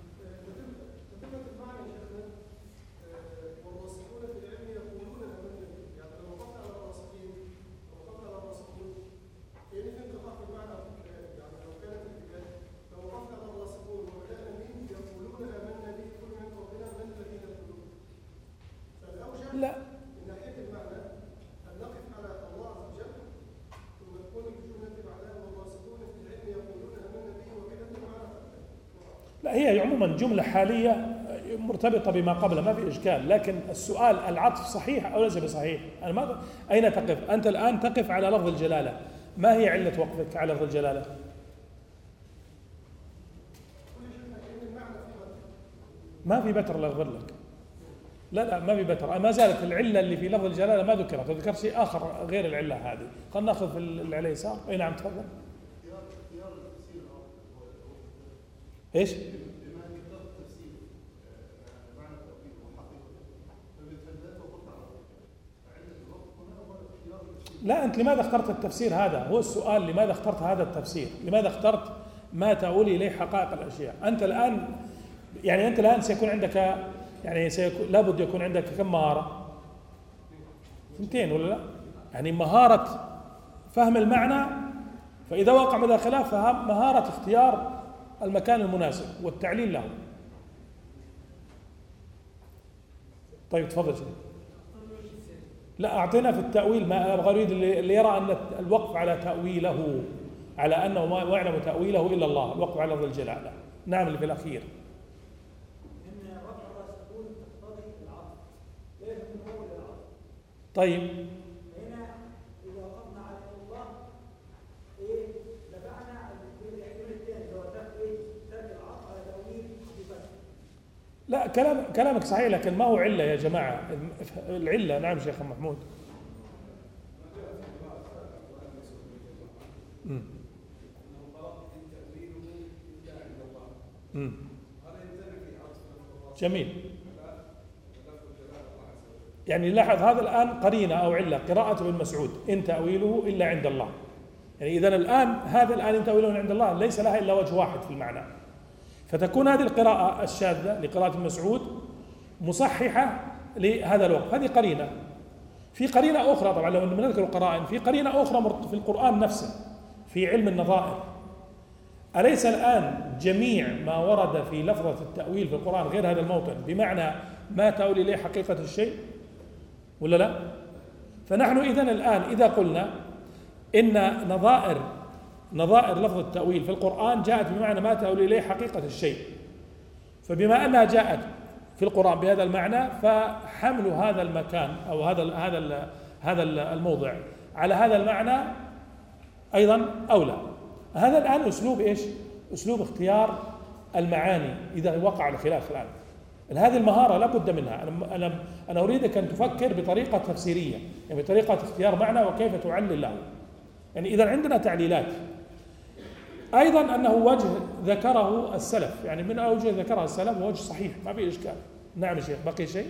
لا من ناحية المعنى أن نقف على الله عز وجل ثم تكون الجملة بعدها والراسخون في العلم يقولون آمنا به وكيف لا، هي عموما جملة حالية مرتبطة بما قبله، ما في إشكال، لكن السؤال العطف صحيح أو ليس بصحيح؟ أنا ما أين تقف؟ أنت الآن تقف على لفظ الجلالة، ما هي علة وقفك على لفظ الجلالة؟ ما في بتر الله يغفر لك. لا ما في بتر، ما زالت العلة اللي في لفظ الجلالة ما ذكرت، وذكر شيء آخر غير العلة هذه. خلينا ناخذ في اللي على اليسار. أي نعم تفضل. إيش؟ لا، أنت لماذا اخترت التفسير هذا؟ هو السؤال، لماذا اخترت هذا التفسير؟ لماذا اخترت ما تؤول إليه حقائق الأشياء؟ أنت الآن سيكون عندك، يعني لابد يكون عندك كم مهارة؟ 2 ولا لا؟ يعني مهارة فهم المعنى، فإذا وقع بهذا الخلاف مهارة اختيار المكان المناسب والتعليل له. طيب تفضل. لا، أعطينا في التأويل، ما أبغى أريد اللي يرى أن الوقف على تأويله، على أنه ما يعلم تأويله إلا الله، الوقف على لفظ الجلالة. نعم، اللي في الأخير. طيب هنا إذا وقفنا على الله دفعنا الاحتمال الثاني اللي هو ترك العطف على تأويل بفتح. لا، كلامك صحيح، لكن ما هو علة يا جماعة. العلة، نعم شيخ محمود. جميل. يعني لاحظ هذا الآن قرينة أو علة، قراءة ابن مسعود إن تأويله إلا عند الله. يعني إذن الآن هذا الآن إن تأويله عند الله ليس لها إلا وجه واحد في المعنى، فتكون هذه القراءة الشاذة لقراءة ابن مسعود مصححة لهذا الوقف. هذه قرينة. في قرينة أخرى، طبعا لو نذكر القرائن، في قرينة أخرى في القرآن نفسه في علم النظائر. أليس الآن جميع ما ورد في لفظة التأويل في القرآن غير هذا الموطن بمعنى ما تأويل إليه حقيقة الشيء ولا لا؟ فنحن إذن الآن إذا قلنا إن نظائر لفظ التأويل في القرآن جاءت بمعنى ما تأويل إليه حقيقة الشيء، فبما أنها جاءت في القرآن بهذا المعنى، فحمل هذا المكان أو هذا الموضع على هذا المعنى أيضا أولى. هذا الآن أسلوب إيش؟ أسلوب اختيار المعاني إذا وقع الخلاف. الآن هذه المهارة لا بد منها. أنا أريدك أن تفكر بطريقة تفسيرية، يعني بطريقة اختيار معنى وكيف تعلل له. يعني إذا عندنا تعليلات أيضا أنه وجه ذكره السلف، يعني من أوجه ذكرها السلف وجه صحيح ما في إشكال. نعم شيخ، بقي شيء؟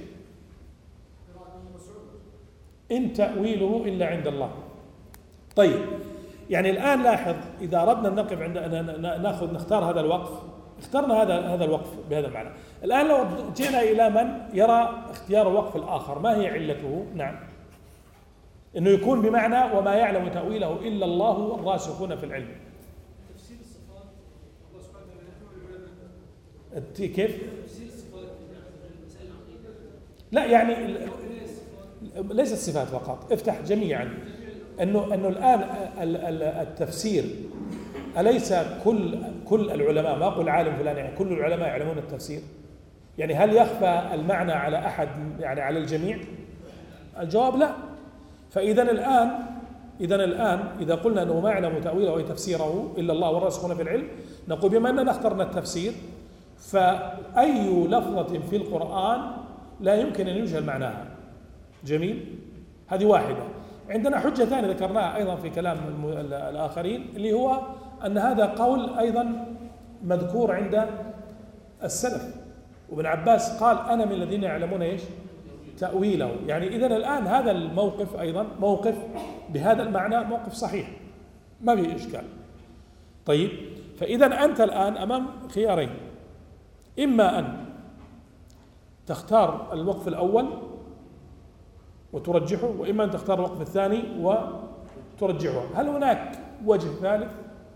إن تأويله إلا عند الله. طيب، يعني الآن لاحظ إذا أردنا نقف عند نختار هذا الوقف، اخترنا هذا الوقف بهذا المعنى. الآن لو جئنا إلى من يرى اختيار الوقف الآخر، ما هي علته؟ نعم، إنه يكون بمعنى وما يعلم تأويله إلا الله والراسخون في العلم. تفسير الصفات الله سبحانه وتعالى. كيف؟ تفسير الصفات مسائل العقيدة. لا، يعني ليس الصفات فقط، افتح جميعا. انه الان التفسير اليس كل العلماء، ما اقول عالم فلان، يعني كل العلماء يعلمون التفسير؟ يعني هل يخفى المعنى على احد، يعني على الجميع؟ الجواب لا. فاذا الان اذا قلنا انه ما يعلم تاويله او تفسيره الا الله والراسخون في العلم، نقول بما اننا اخترنا التفسير فاي لفظه في القران لا يمكن ان يجهل معناها. جميل، هذه واحدة. عندنا حجة ثانية ذكرناها أيضا في كلام الآخرين، اللي هو أن هذا قول أيضا مذكور عند السلف، وابن عباس قال أنا من الذين يعلمون إيش؟ تأويله. يعني إذن الآن هذا الموقف أيضا موقف بهذا المعنى موقف صحيح ما فيه إشكال. طيب، فإذا أنت الآن أمام خيارين، إما أن تختار الوقف الأول وترجحه، وإما أن تختار الوقف الثاني وترجحه. هل هناك وجه ثالث؟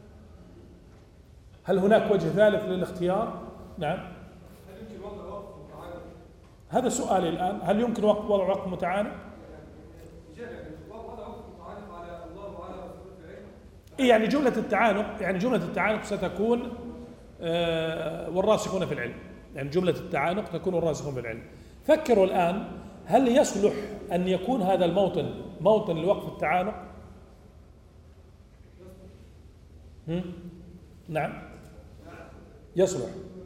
هل هناك وجه ثالث للاختيار؟ نعم. هل يمكن وضع وقف متعانق؟ هذا سؤالي الآن، هل يمكن وضع وقف متعانق؟ وضع وقف متعانق على الله وعلى رسوله في العلم؟ يعني جملة التعانق ستكون والراسخون في العلم، يعني جملة التعانق تكون الراسخون في العلم. فكروا الآن، هل يصلح أن يكون هذا الموطن موطن لوقف التعانق؟ نعم يصلح.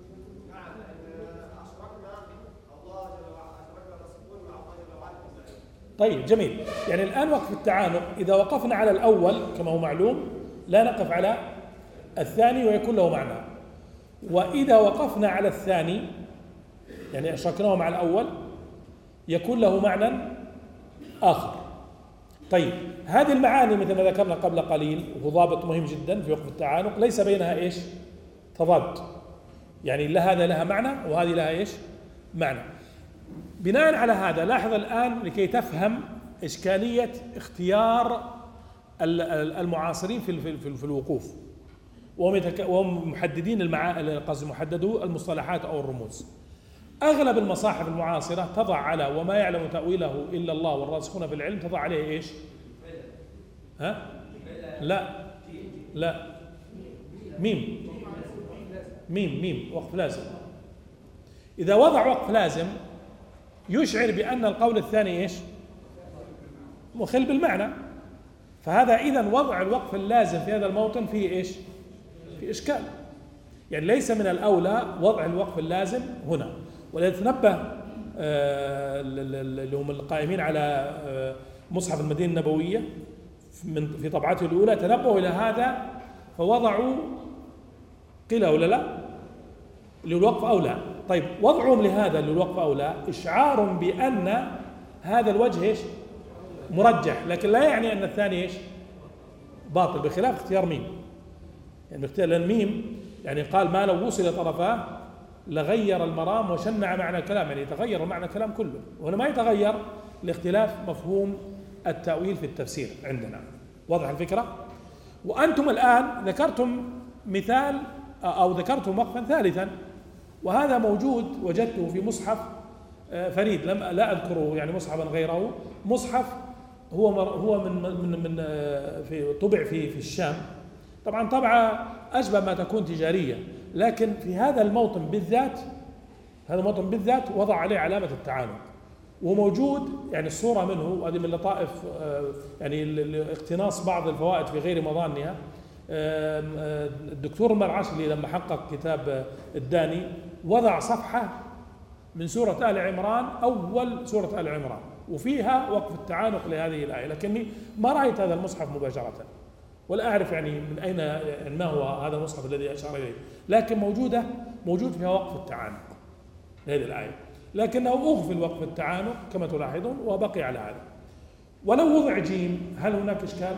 طيب جميل. يعني الآن وقف التعانق إذا وقفنا على الأول كما هو معلوم لا نقف على الثاني ويكون له معنى، وإذا وقفنا على الثاني يعني أشركناه مع الأول يكون له معنى آخر. طيب هذه المعاني مثل ما ذكرنا قبل قليل، وهو ضابط مهم جدا في وقف التعانق، ليس بينها إيش؟ تضاد، يعني لا هذا لها معنى وهذه لها إيش؟ معنى. بناء على هذا لاحظ الآن لكي تفهم إشكالية اختيار المعاصرين في الوقوف، وهم محددين قصد محددو المصطلحات أو الرموز. أغلب المصاحف المعاصرة تضع على وما يعلم تأويله إلا الله والراسخون في العلم تضع عليه إيش؟ ها؟ لا ميم وقف لازم. إذا وضع وقف لازم يشعر بأن القول الثاني إيش؟ مخل بالمعنى، فهذا إذن وضع الوقف اللازم في هذا الموطن فيه إيش؟ في إشكال. يعني ليس من الأولى وضع الوقف اللازم هنا. وليتنبه اللي هم القائمين على مصحف المدينة النبوية في طبعته الأولى تنبهوا إلى هذا فوضعوا قيل أو لا للوقف أو لا. طيب وضعهم لهذا للوقف أو لا إشعار بأن هذا الوجه إيش؟ مرجح، لكن لا يعني أن الثاني إيش؟ باطل، بخلاف اختيار ميم. يعني اختيار الميم يعني قال ما لو وصل طرفاه لغير المرام وشنع معنى الكلام، يعني يتغير معنى الكلام كله، وهنا ما يتغير لاختلاف مفهوم التأويل في التفسير عندنا. واضح الفكرة؟ وأنتم الآن ذكرتم مثال أو ذكرتم وقفا ثالثا، وهذا موجود وجدته في مصحف فريد لا أذكره يعني مصحفا غيره، مصحف هو من في طبع في الشام، طبعا طبعة أشبه ما تكون تجارية، لكن في هذا الموطن بالذات وضع عليه علامة التعانق، وموجود يعني الصورة منه، وهذه من لطائف يعني اقتناص بعض الفوائد في غير مظانها. الدكتور المرعشلي لما حقق كتاب الداني وضع صفحة من سورة آل عمران، أول سورة آل عمران، وفيها وقف التعانق لهذه الآية، لكني ما رأيت هذا المصحف مباشرة ولا أعرف يعني من أين يعني ما هو هذا المصحف الذي أشار إليه، لكن موجود فيها وقف التعانق لهذه الآية، لكنه أغفل وقف التعانق كما تلاحظون وبقي على هذا. ولو وضع جيم هل هناك إشكال؟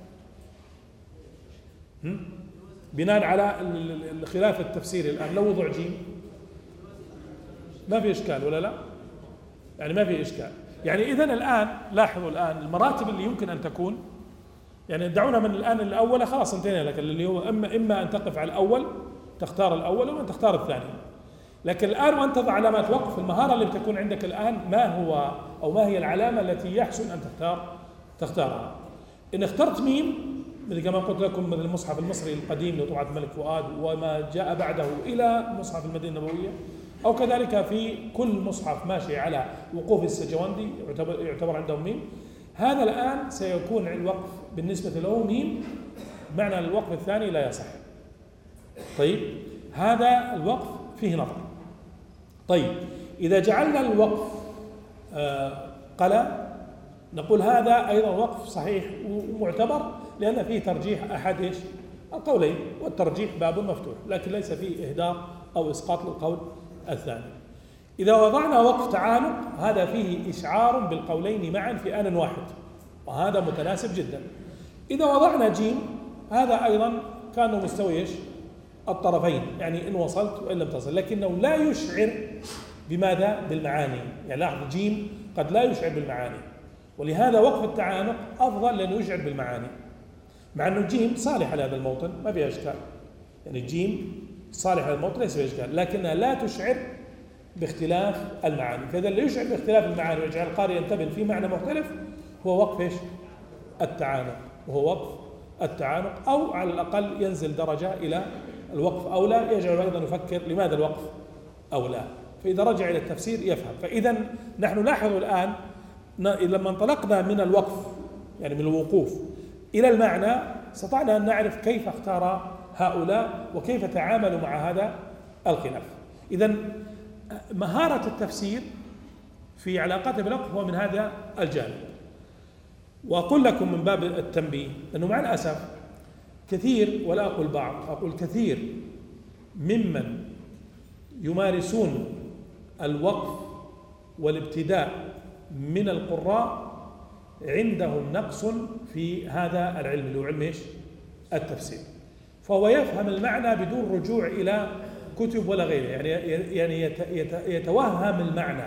بناء على خلاف التفسير الآن لو وضع جيم ما في إشكال ولا لا؟ يعني ما في إشكال. يعني إذن الآن لاحظوا الآن المراتب اللي يمكن أن تكون، يعني دعونا من الآن الأول خلاص انتهينا لك، اللي هو إما أن تقف على الأول تختار الأول وأن تختار الثاني، لكن الآن وأن تضع علامات وقف المهارة اللي بتكون عندك الآن ما هو أو ما هي العلامة التي يحسن أن تختارها. إن اخترت ميم مثل كما قلت لكم من المصحف المصري القديم لطبعة الملك فؤاد وما جاء بعده إلى مصحف المدينة النبوية، أو كذلك في كل مصحف ماشي على وقوف السجواندي يعتبر عندهم ميم، هذا الآن سيكون الوقف بالنسبة له ميم، معنى الوقف الثاني لا يصح. طيب هذا الوقف فيه نظر. طيب إذا جعلنا الوقف قلة نقول هذا أيضا وقف صحيح ومعتبر، لأن فيه ترجيح أحد إيش؟ القولين، والترجيح باب مفتوح، لكن ليس فيه إهدار أو إسقاط للقول الثاني. إذا وضعنا وقف تعانق هذا فيه إشعار بالقولين معا في آن واحد، وهذا متناسب جدا. إذا وضعنا جيم هذا أيضا كان مستوي إيش؟ الطرفين، يعني إن وصلت وإن لم تصل، لكنه لا يشعر بماذا؟ بالمعاني. يعني لاحظ جيم قد لا يشعر بالمعاني، ولهذا وقف التعانق أفضل لأنه يشعر بالمعاني، مع أنه الجيم صالح لهذا الموطن ما فيها إشكال، يعني الجيم صالح لهذا الموطن ليس فيها إشكال، لكنها لا تشعر باختلاف المعاني. فإذا اللي يشعر باختلاف المعاني ويجعل القارئ ينتبه في معنى مختلف هو وقف إيش؟ التعانق، وهو وقف التعانق، أو على الأقل ينزل درجة إلى الوقف أولى يجعل أيضا يفكر لماذا الوقف أولى، فإذا رجع إلى التفسير يفهم. فإذا نحن نلاحظ الآن لما انطلقنا من الوقف يعني من الوقوف إلى المعنى استطعنا أن نعرف كيف اختار هؤلاء وكيف تعاملوا مع هذا الخلاف. إذا مهارة التفسير في علاقته بالوقف هو من هذا الجانب. وأقول لكم من باب التنبيه أنه مع الأسف كثير، ولا أقول بعض، أقول كثير ممن يمارسون الوقف والابتداء من القراء عندهم نقص في هذا العلم اللي هو علم ايش؟ التفسير. فهو يفهم المعنى بدون رجوع إلى كتب ولا غيره، يعني يتوهم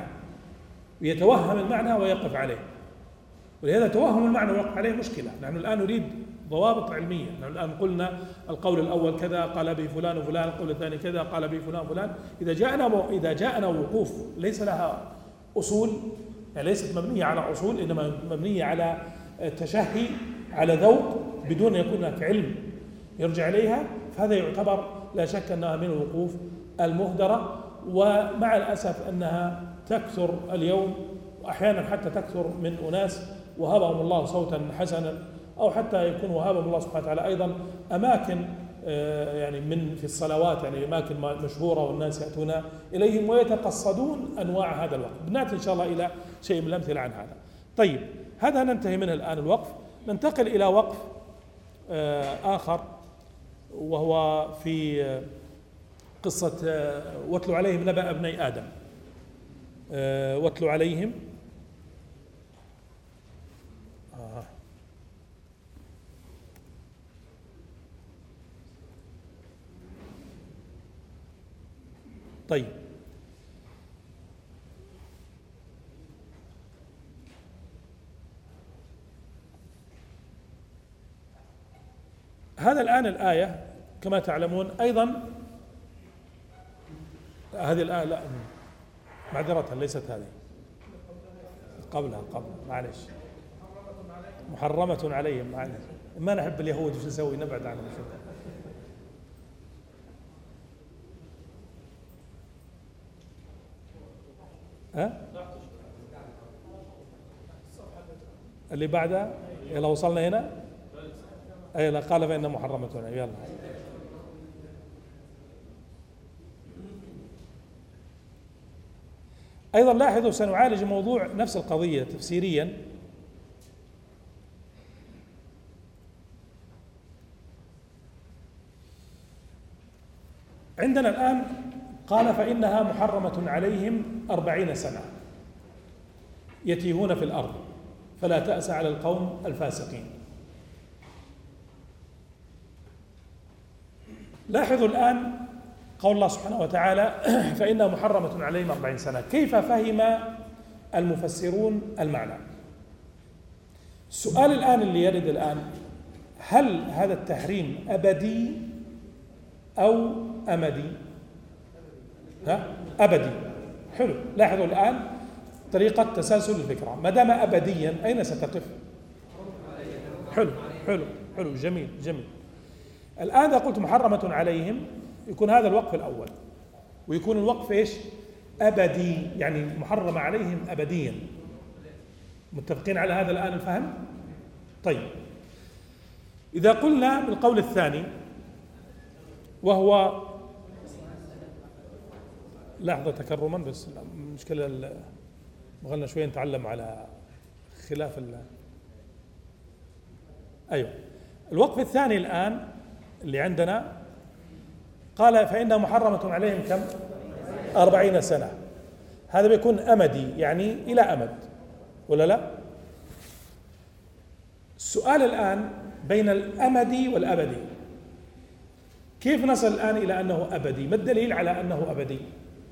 المعنى ويقف عليه. ولهذا توهم المعنى ويقف عليه مشكلة. نحن الآن نريد ضوابط علمية. نحن الآن قلنا القول الأول كذا قال به فلان وفلان، القول الثاني كذا قال به فلان وفلان. إذا جاءنا وقوف ليس لها أصول، يعني ليست مبنية على أصول، إنما مبنية على تشهي، على ذوق، بدون أن يكون هناك علم يرجع إليها، فهذا يعتبر لا شك أنها من الوقوف المهدرة. ومع الأسف أنها تكثر اليوم، وأحيانا حتى تكثر من أناس وهبهم الله صوتا حسنا، أو حتى يكون وهبهم الله سبحانه وتعالى أيضا أماكن يعني من في الصلوات، يعني أماكن مشهورة والناس يأتون إليهم ويتقصدون أنواع هذا الوقف. بنأتي إن شاء الله إلى شيء من الأمثلة عن هذا. طيب، هذا ننتهي منه الآن الوقف. ننتقل إلى وقف آخر، وهو في قصة واتلو عليهم نبأ ابني آدم. واتلو عليهم طيب، هذا الآن الآية كما تعلمون أيضا، هذه الآية لا معذرة ليست هذه، قبلها معلش، محرمة عليهم، معلش ما نحب اليهود وش نسوي، نبعد عنهم. اللي بعدها يلا وصلنا هنا، أي لا قال فإن محرمة عليهم. يلا أيضا لاحظوا سنعالج موضوع نفس القضية تفسيريا. عندنا الآن قال فإنها محرمة عليهم 40 سنة يتيهون في الأرض فلا تأس على القوم الفاسقين. لاحظوا الآن قول الله سبحانه وتعالى فإنها محرمة عليهم 40 سنة. كيف فهم المفسرون المعنى؟ السؤال الآن اللي يرد الآن، هل هذا التحريم أبدي أو أمدي؟ أبدي. حلو، لاحظوا الآن طريقة تسلسل الفكرة. ما دام أبديا أين ستقف؟ حلو جميل. الآن إذا قلت محرمة عليهم يكون هذا الوقف الأول، ويكون الوقف إيش؟ أبدي، يعني محرمة عليهم أبديا. متفقين على هذا الآن الفهم؟ طيب، إذا قلنا بالقول الثاني وهو لحظة تكرما بس، المشكلة بغلنا شوية نتعلم على خلاف أيوة. الوقف الثاني الآن اللي عندنا قال فإنها محرمة عليهم كم؟ 40 سنة. هذا بيكون أمدي، يعني إلى أمد، ولا لا؟ السؤال الآن بين الأمدي والأبدي، كيف نصل الآن إلى أنه أبدي؟ ما الدليل على أنه أبدي؟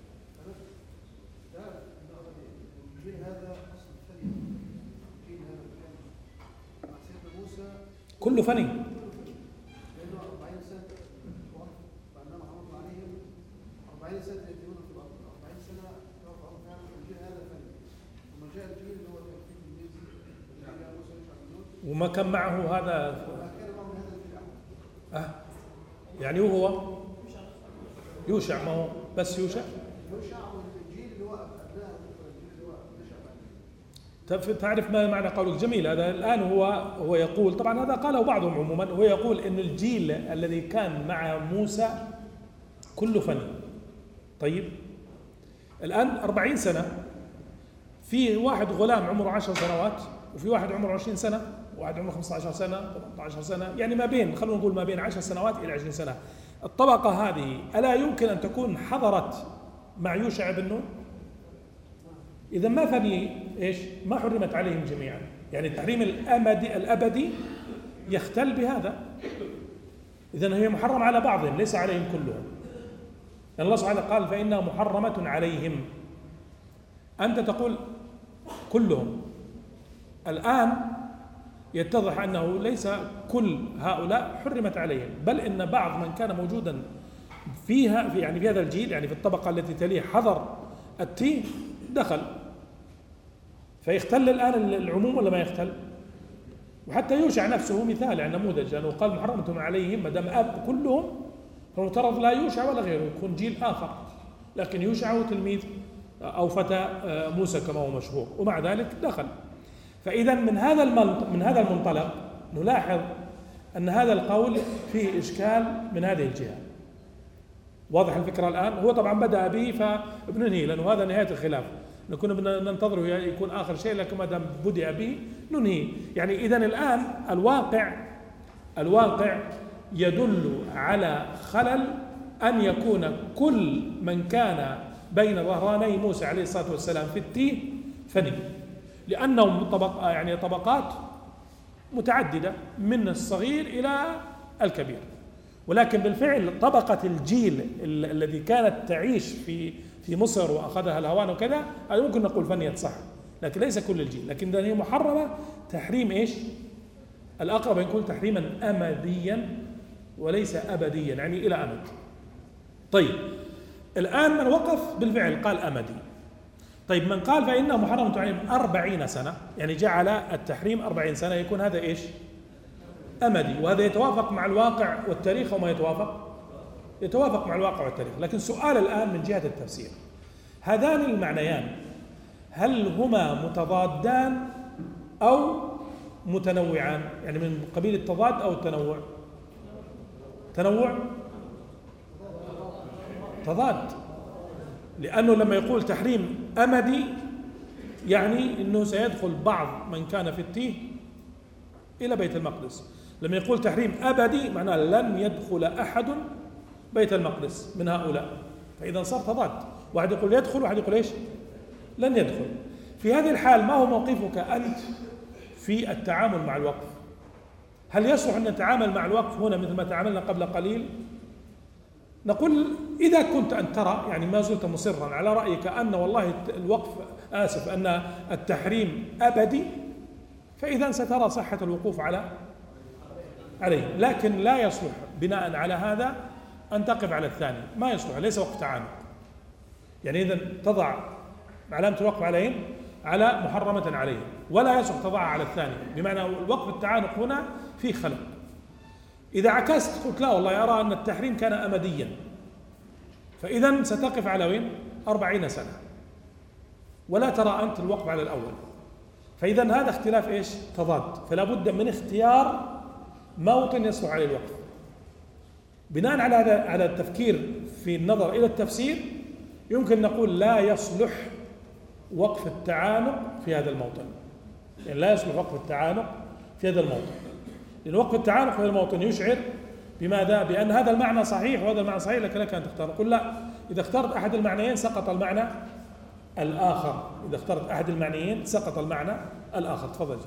كل فني وما كان معه هذا يعني هو يوشع، ما هو بس يوشع. تعرف ما معنى قولك؟ جميل. هذا الآن هو يقول، طبعا هذا قاله بعضهم عموما، هو يقول إن الجيل الذي كان مع موسى كله فني. طيب الآن 40 سنة، في واحد غلام عمره 10 سنوات، وفي واحد عمره 20 سنة، واحد عمره 15 سنة 18 سنة، يعني ما بين، خلونا نقول ما بين 10 سنوات إلى 20 سنة. الطبقة هذه ألا يمكن أن تكون حضرت مع يوشع بن نون؟ إذا ما فني إيش؟ ما حرمت عليهم جميعا، يعني التحريم الأبدي يختل بهذا. إذن هي محرم على بعضهم ليس عليهم كلهم، لأن الله سبحانه قال فإنها محرمة عليهم. أنت تقول كلهم، الآن يتضح أنه ليس كل هؤلاء حرمت عليهم، بل إن بعض من كان موجودا فيها في هذا الجيل، يعني في الطبقة التي تليه حضر التيه دخل، فيختل الآن العموم ولا ما يختل؟ وحتى يوشع نفسه مثال، يعني نموذج، لأنه قال محرمة عليهم، ما دام أب كلهم فمفترض لا يوشع ولا غيره، يكون جيل آخر، لكن يوشع هو تلميذ أو فتى موسى كما هو مشهور، ومع ذلك دخل. فإذا من هذا المنطلق نلاحظ أن هذا القول فيه إشكال من هذه الجهة. واضح الفكرة الآن؟ هو طبعا بدأ به فبننهي، لأنه هذا نهاية الخلاف، نكون ننتظره يكون آخر شيء، لكن ما دام بدأ به ننهي. يعني إذن الآن الواقع يدل على خلل أن يكون كل من كان بين ظهراني موسى عليه الصلاة والسلام في التيه فني، لأنهم طبقات متعددة من الصغير إلى الكبير. ولكن بالفعل طبقة الجيل الذي كانت تعيش في مصر وأخذها الهوان وكذا، هذا ممكن نقول فنية صح، لكن ليس كل الجيل. لكن هي محرمة تحريم إيش؟ الأقرب يكون تحريما أمديا وليس أبديا، يعني إلى أمد. طيب الآن من وقف بالفعل قال أمدي. طيب من قال فإنه محرمة عليهم 40 سنة، يعني جعل التحريم 40 سنة، يكون هذا إيش؟ أمدي. وهذا يتوافق مع الواقع والتاريخ وما يتوافق مع الواقع والتاريخ. لكن سؤال الآن من جهة التفسير، هذان المعنيان هل هما متضادان أو متنوعان؟ يعني من قبيل التضاد أو التنوع؟ تضاد، لأنه لما يقول تحريم أمدي يعني أنه سيدخل بعض من كان في التيه إلى بيت المقدس. لما يقول تحريم أبدي معناه لن يدخل أحد بيت المقدس من هؤلاء، فإذا صار تضاد، واحد يقول يدخل وواحد يقول إيش؟ لن يدخل. في هذه الحال ما هو موقفك أنت في التعامل مع الوقف؟ هل يصلح أن نتعامل مع الوقف هنا مثل ما تعاملنا قبل قليل؟ نقول إذا كنت أن ترى، يعني ما زلت مصرا على رأيك أن والله الوقف أن التحريم أبدي، فإذا سترى صحة الوقوف عليه. لكن لا يصلح بناء على هذا أن تقف على الثاني، ما يصلح، ليس وقف تعانق. يعني إذا تضع علامة الوقف على محرمة عليه، ولا يصلح تضعها على الثاني، بمعنى الوقف التعانق هنا فيه خلل. إذا عكست قلت لا والله أرى أن التحريم كان أمديا، فإذا ستقف على وين؟ 40 سنة، ولا ترى أنت الوقف على الأول. فإذا هذا اختلاف إيش؟ تضاد. فلا بد من اختيار موطن يصلح عليه الوقف. بناء على التفكير في النظر إلى التفسير يمكن نقول لا يصلح وقف التعانق في هذا الموطن، يعني لا يصلح وقف التعانق في هذا الموطن، لأن وقف التعانق في هذا الموطن يشعر بماذا؟ بأن هذا المعنى صحيح وهذا المعنى صحيح، لكن لك أن تختار. نقول لا، إذا اخترت أحد المعنيين سقط المعنى الآخر، إذا اخترت أحد المعنيين سقط المعنى الآخر. تفضل.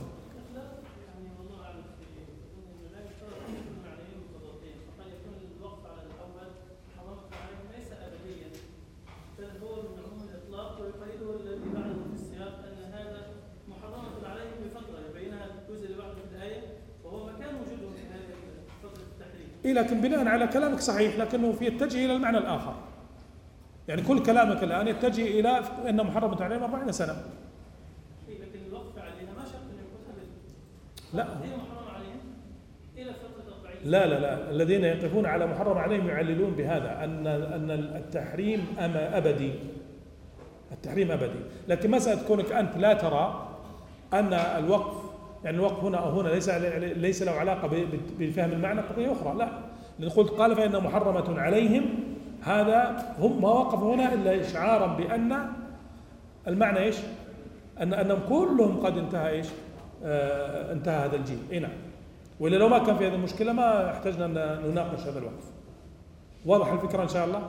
لكن بناء على كلامك صحيح، لكنه يتجه إلى المعنى الآخر. يعني كل كلامك الآن يتجه إلى أن محرمة عليهم 40 سنة. لكن الوقف عليها ما شرط أن يكون أبدا. لا، هي محرمة عليهم إلى فترة 40 لا الذين يقفون على محرم عليهم يعللون بهذا أن التحريم أبدي، التحريم أبدي. لكن مسألة كونك أنت لا ترى أن الوقف، يعني الوقف هنا ليس له علاقة بفهم المعنى، قضية أخرى. لا، لأن قلت قال فإن محرمة عليهم، هذا هم ما وقفوا هنا إلا إشعارا بأن المعنى إيش؟ أنهم كلهم قد انتهى انتهى هذا الجيل. نعم. وإلا لو ما كان في هذه المشكلة ما احتجنا أن نناقش هذا الوقف. واضح الفكرة إن شاء الله؟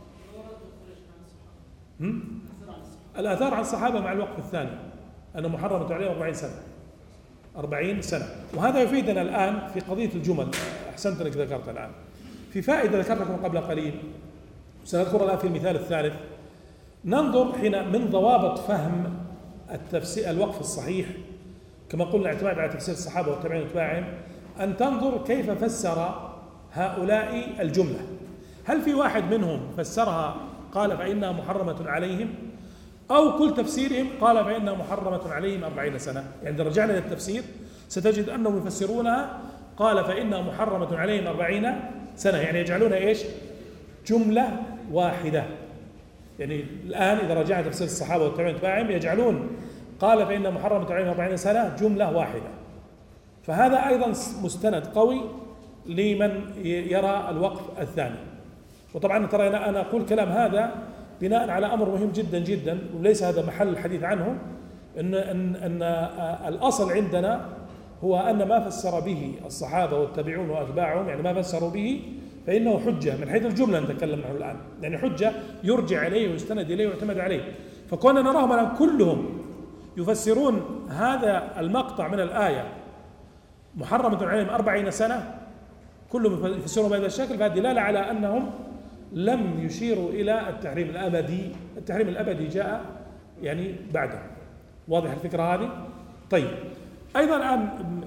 الآثار عن الصحابة مع الوقف الثاني أنه محرمة عليهم 40 سنة. وهذا يفيدنا الآن في قضية الجمل. أحسنت أنك ذكرت الآن. في فائدة ذكرتكم قبل قليل سنذكر الآن في المثال الثالث. ننظر حين من ضوابط فهم التفسير الوقف الصحيح كما قلنا اعتماد على تفسير الصحابة والتابعين واتباعهم، أن تنظر كيف فسر هؤلاء الجملة. هل في واحد منهم فسرها قال فإنها محرمة عليهم، أو كل تفسيرهم قال فإنها محرمة عليهم 40 سنة؟ يعني إذا رجعنا للتفسير ستجد أنهم يفسرونها قال فإنها محرمة عليهم 40 سنة، يعني يجعلون إيش؟ جملة واحدة. يعني الآن إذا رجعنا تفسير الصحابة والتابعين واتباعهم يجعلون قال فإنها محرمة عليهم 40 سنة جملة واحدة. فهذا أيضا مستند قوي لمن يرى الوقف الثاني. وطبعا ترى أنا أقول كلام هذا بناء على أمر مهم جدا جدا، وليس هذا محل الحديث عنه، أن الأصل عندنا هو أن ما فسر به الصحابة والتابعون وأتباعهم، يعني ما فسروا به فإنه حجة من حيث الجملة نتكلم عنه الآن، يعني حجة يرجع إليه ويستند إليه ويعتمد عليه. فكنا نراهم الآن كلهم يفسرون هذا المقطع من الآية محرمة عليهم 40 سنة، كلهم يفسرون بهذا الشكل، فهذا دلالة على أنهم لم يشيروا إلى التحريم الأبدي. التحريم الأبدي جاء يعني بعده. واضح الفكرة هذه؟ طيب، أيضا الآن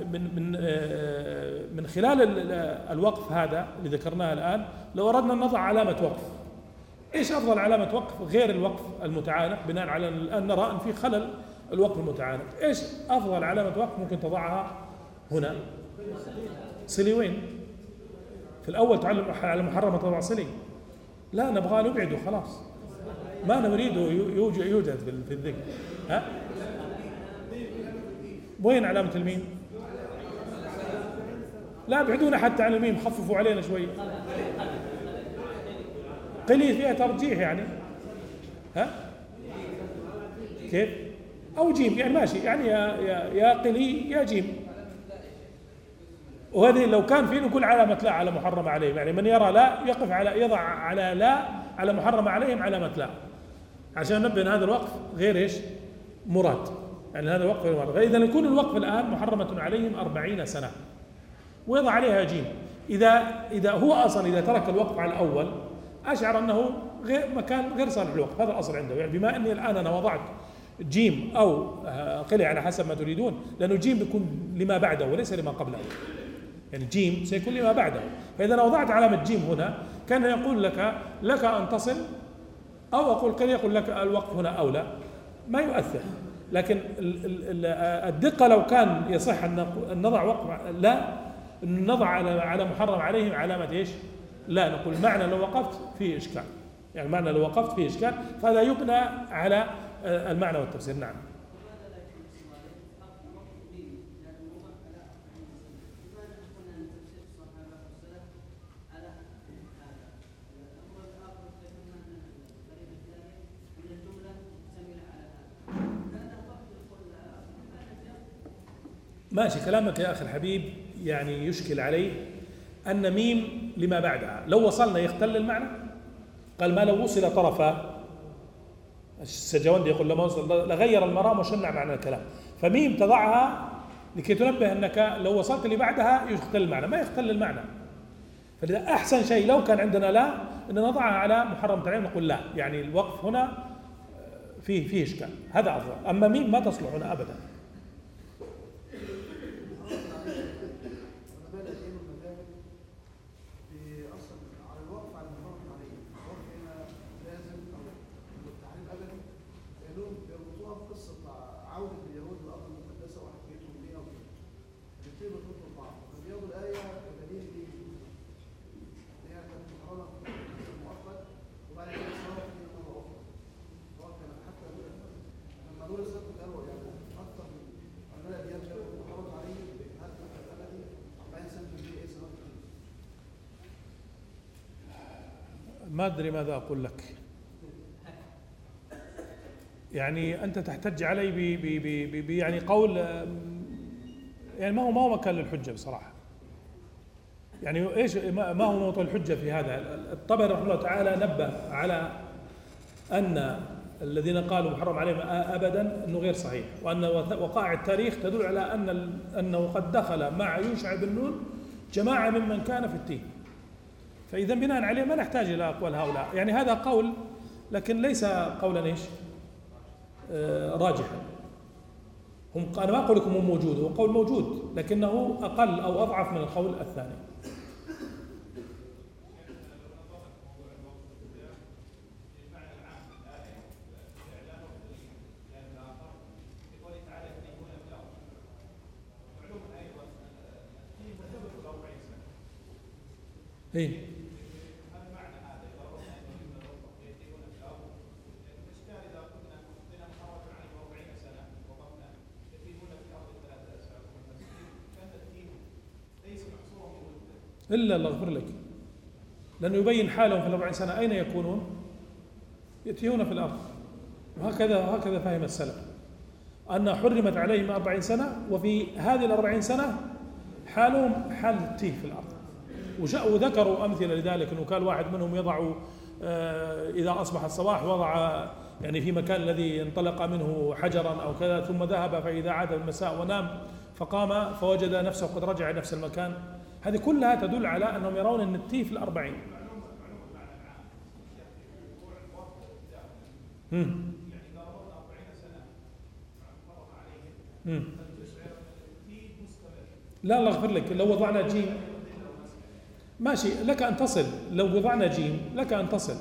من خلال الوقف هذا اللي ذكرناه الآن، لو أردنا أن نضع علامة وقف، إيش أفضل علامة وقف غير الوقف المتعانق؟ بناء على الآن نرى أن في خلل الوقف المتعانق. إيش أفضل علامة وقف ممكن تضعها هنا؟ صلي وين؟ في الأول تعلم على محرمة تضع صلي، لا نبغى نبعده خلاص، ما نريده يوجد في الذكر. ها؟ وين علامة الميم؟ لا ابعدونا حتى عن الميم، خففوا علينا شوية. قليل فيها ترجيح يعني. ها؟ كيف؟ أو جيم يعني ماشي، يعني يا قلي يا جيم. وهذه لو كان فيه نقول علامة لا على محرم عليهم، يعني من يرى لا يقف على يضع على لا على محرم عليهم علامة لا، عشان نبين هذا الوقف غير ايش؟ مراد، يعني هذا الوقف غير مراد. فإذا يكون الوقف الآن محرمة عليهم 40 سنة ويضع عليها جيم. إذا هو أصلا إذا ترك الوقف على الأول أشعر أنه مكان غير صالح للوقف، هذا الأصل عنده. يعني بما أني الآن أنا وضعت جيم أو قلي على حسب ما تريدون، لأنه جيم بيكون لما بعده وليس لما قبله، يعني جيم سيكون لما بعده. فإذا أنا وضعت علامة جيم هنا كان يقول لك أن تصل، أو أقول كان يقول لك الوقف هنا أولى، ما يؤثر. لكن الدقة لو كان يصح أن نضع وقف لا، نضع على محرم عليهم علامة إيش؟ لا، نقول معنى لو وقفت فيه إشكال، يعني معنى لو وقفت فيه إشكال، فهذا يبنى على المعنى والتفسير. نعم. ماشي كلامك يا أخي الحبيب، يعني يشكل عليه أن ميم لما بعدها لو وصلنا يختل المعنى. قال ما لو وصل طرفا، السجوندي يقول لما وصل لغير المرام وشنع معنى الكلام. فميم تضعها لكي تنبه أنك لو وصلت اللي بعدها يختل المعنى، ما يختل المعنى. فلذا أحسن شيء لو كان عندنا لا أن نضعها على محرم تعليم، نقول لا، يعني الوقف هنا فيه إشكال، هذا أفضل. أما ميم ما تصلح هنا أبدا. ما أدري ماذا أقول لك. يعني أنت تحتج علي ب يعني قول يعني ما هو مكان للحجة بصراحة. يعني إيش ما هو موطن الحجة في هذا؟ الطبري رحمه الله تعالى نبه على أن الذين قالوا محرم عليهم أبدا أنه غير صحيح، وأن وقائع التاريخ تدل على أنه قد دخل مع يوشع بن نون جماعة ممن كان في التين. فإذا بناء عليه ما نحتاج إلى أقوال هؤلاء. يعني هذا قول لكن ليس قولا إيش راجحا. أنا ما أقول لكم هو موجود، هو قول موجود لكنه أقل أو أضعف من القول الثاني. إيه؟ إلا الله يغفر لك، لأنه يبين حالهم في 40 سنة أين يكونون؟ يتيهون في الأرض. وهكذا فهم السلف أن حرمت عليهم 40 سنة، وفي هذه 40 سنة حالهم حال التيه في الأرض. وذكروا أمثلة لذلك، أنه كان واحد منهم يضع إذا أصبح الصباح وضع يعني في مكان الذي انطلق منه حجرا أو كذا، ثم ذهب فإذا عاد المساء ونام فقام فوجد نفسه قد رجع نفس المكان. هذه كلها تدل على أنهم يرون أن التيه في 40. لا الله يغفر لك، لو وضعنا جيم ماشي لك أن تصل، لو وضعنا جيم لك أن تصل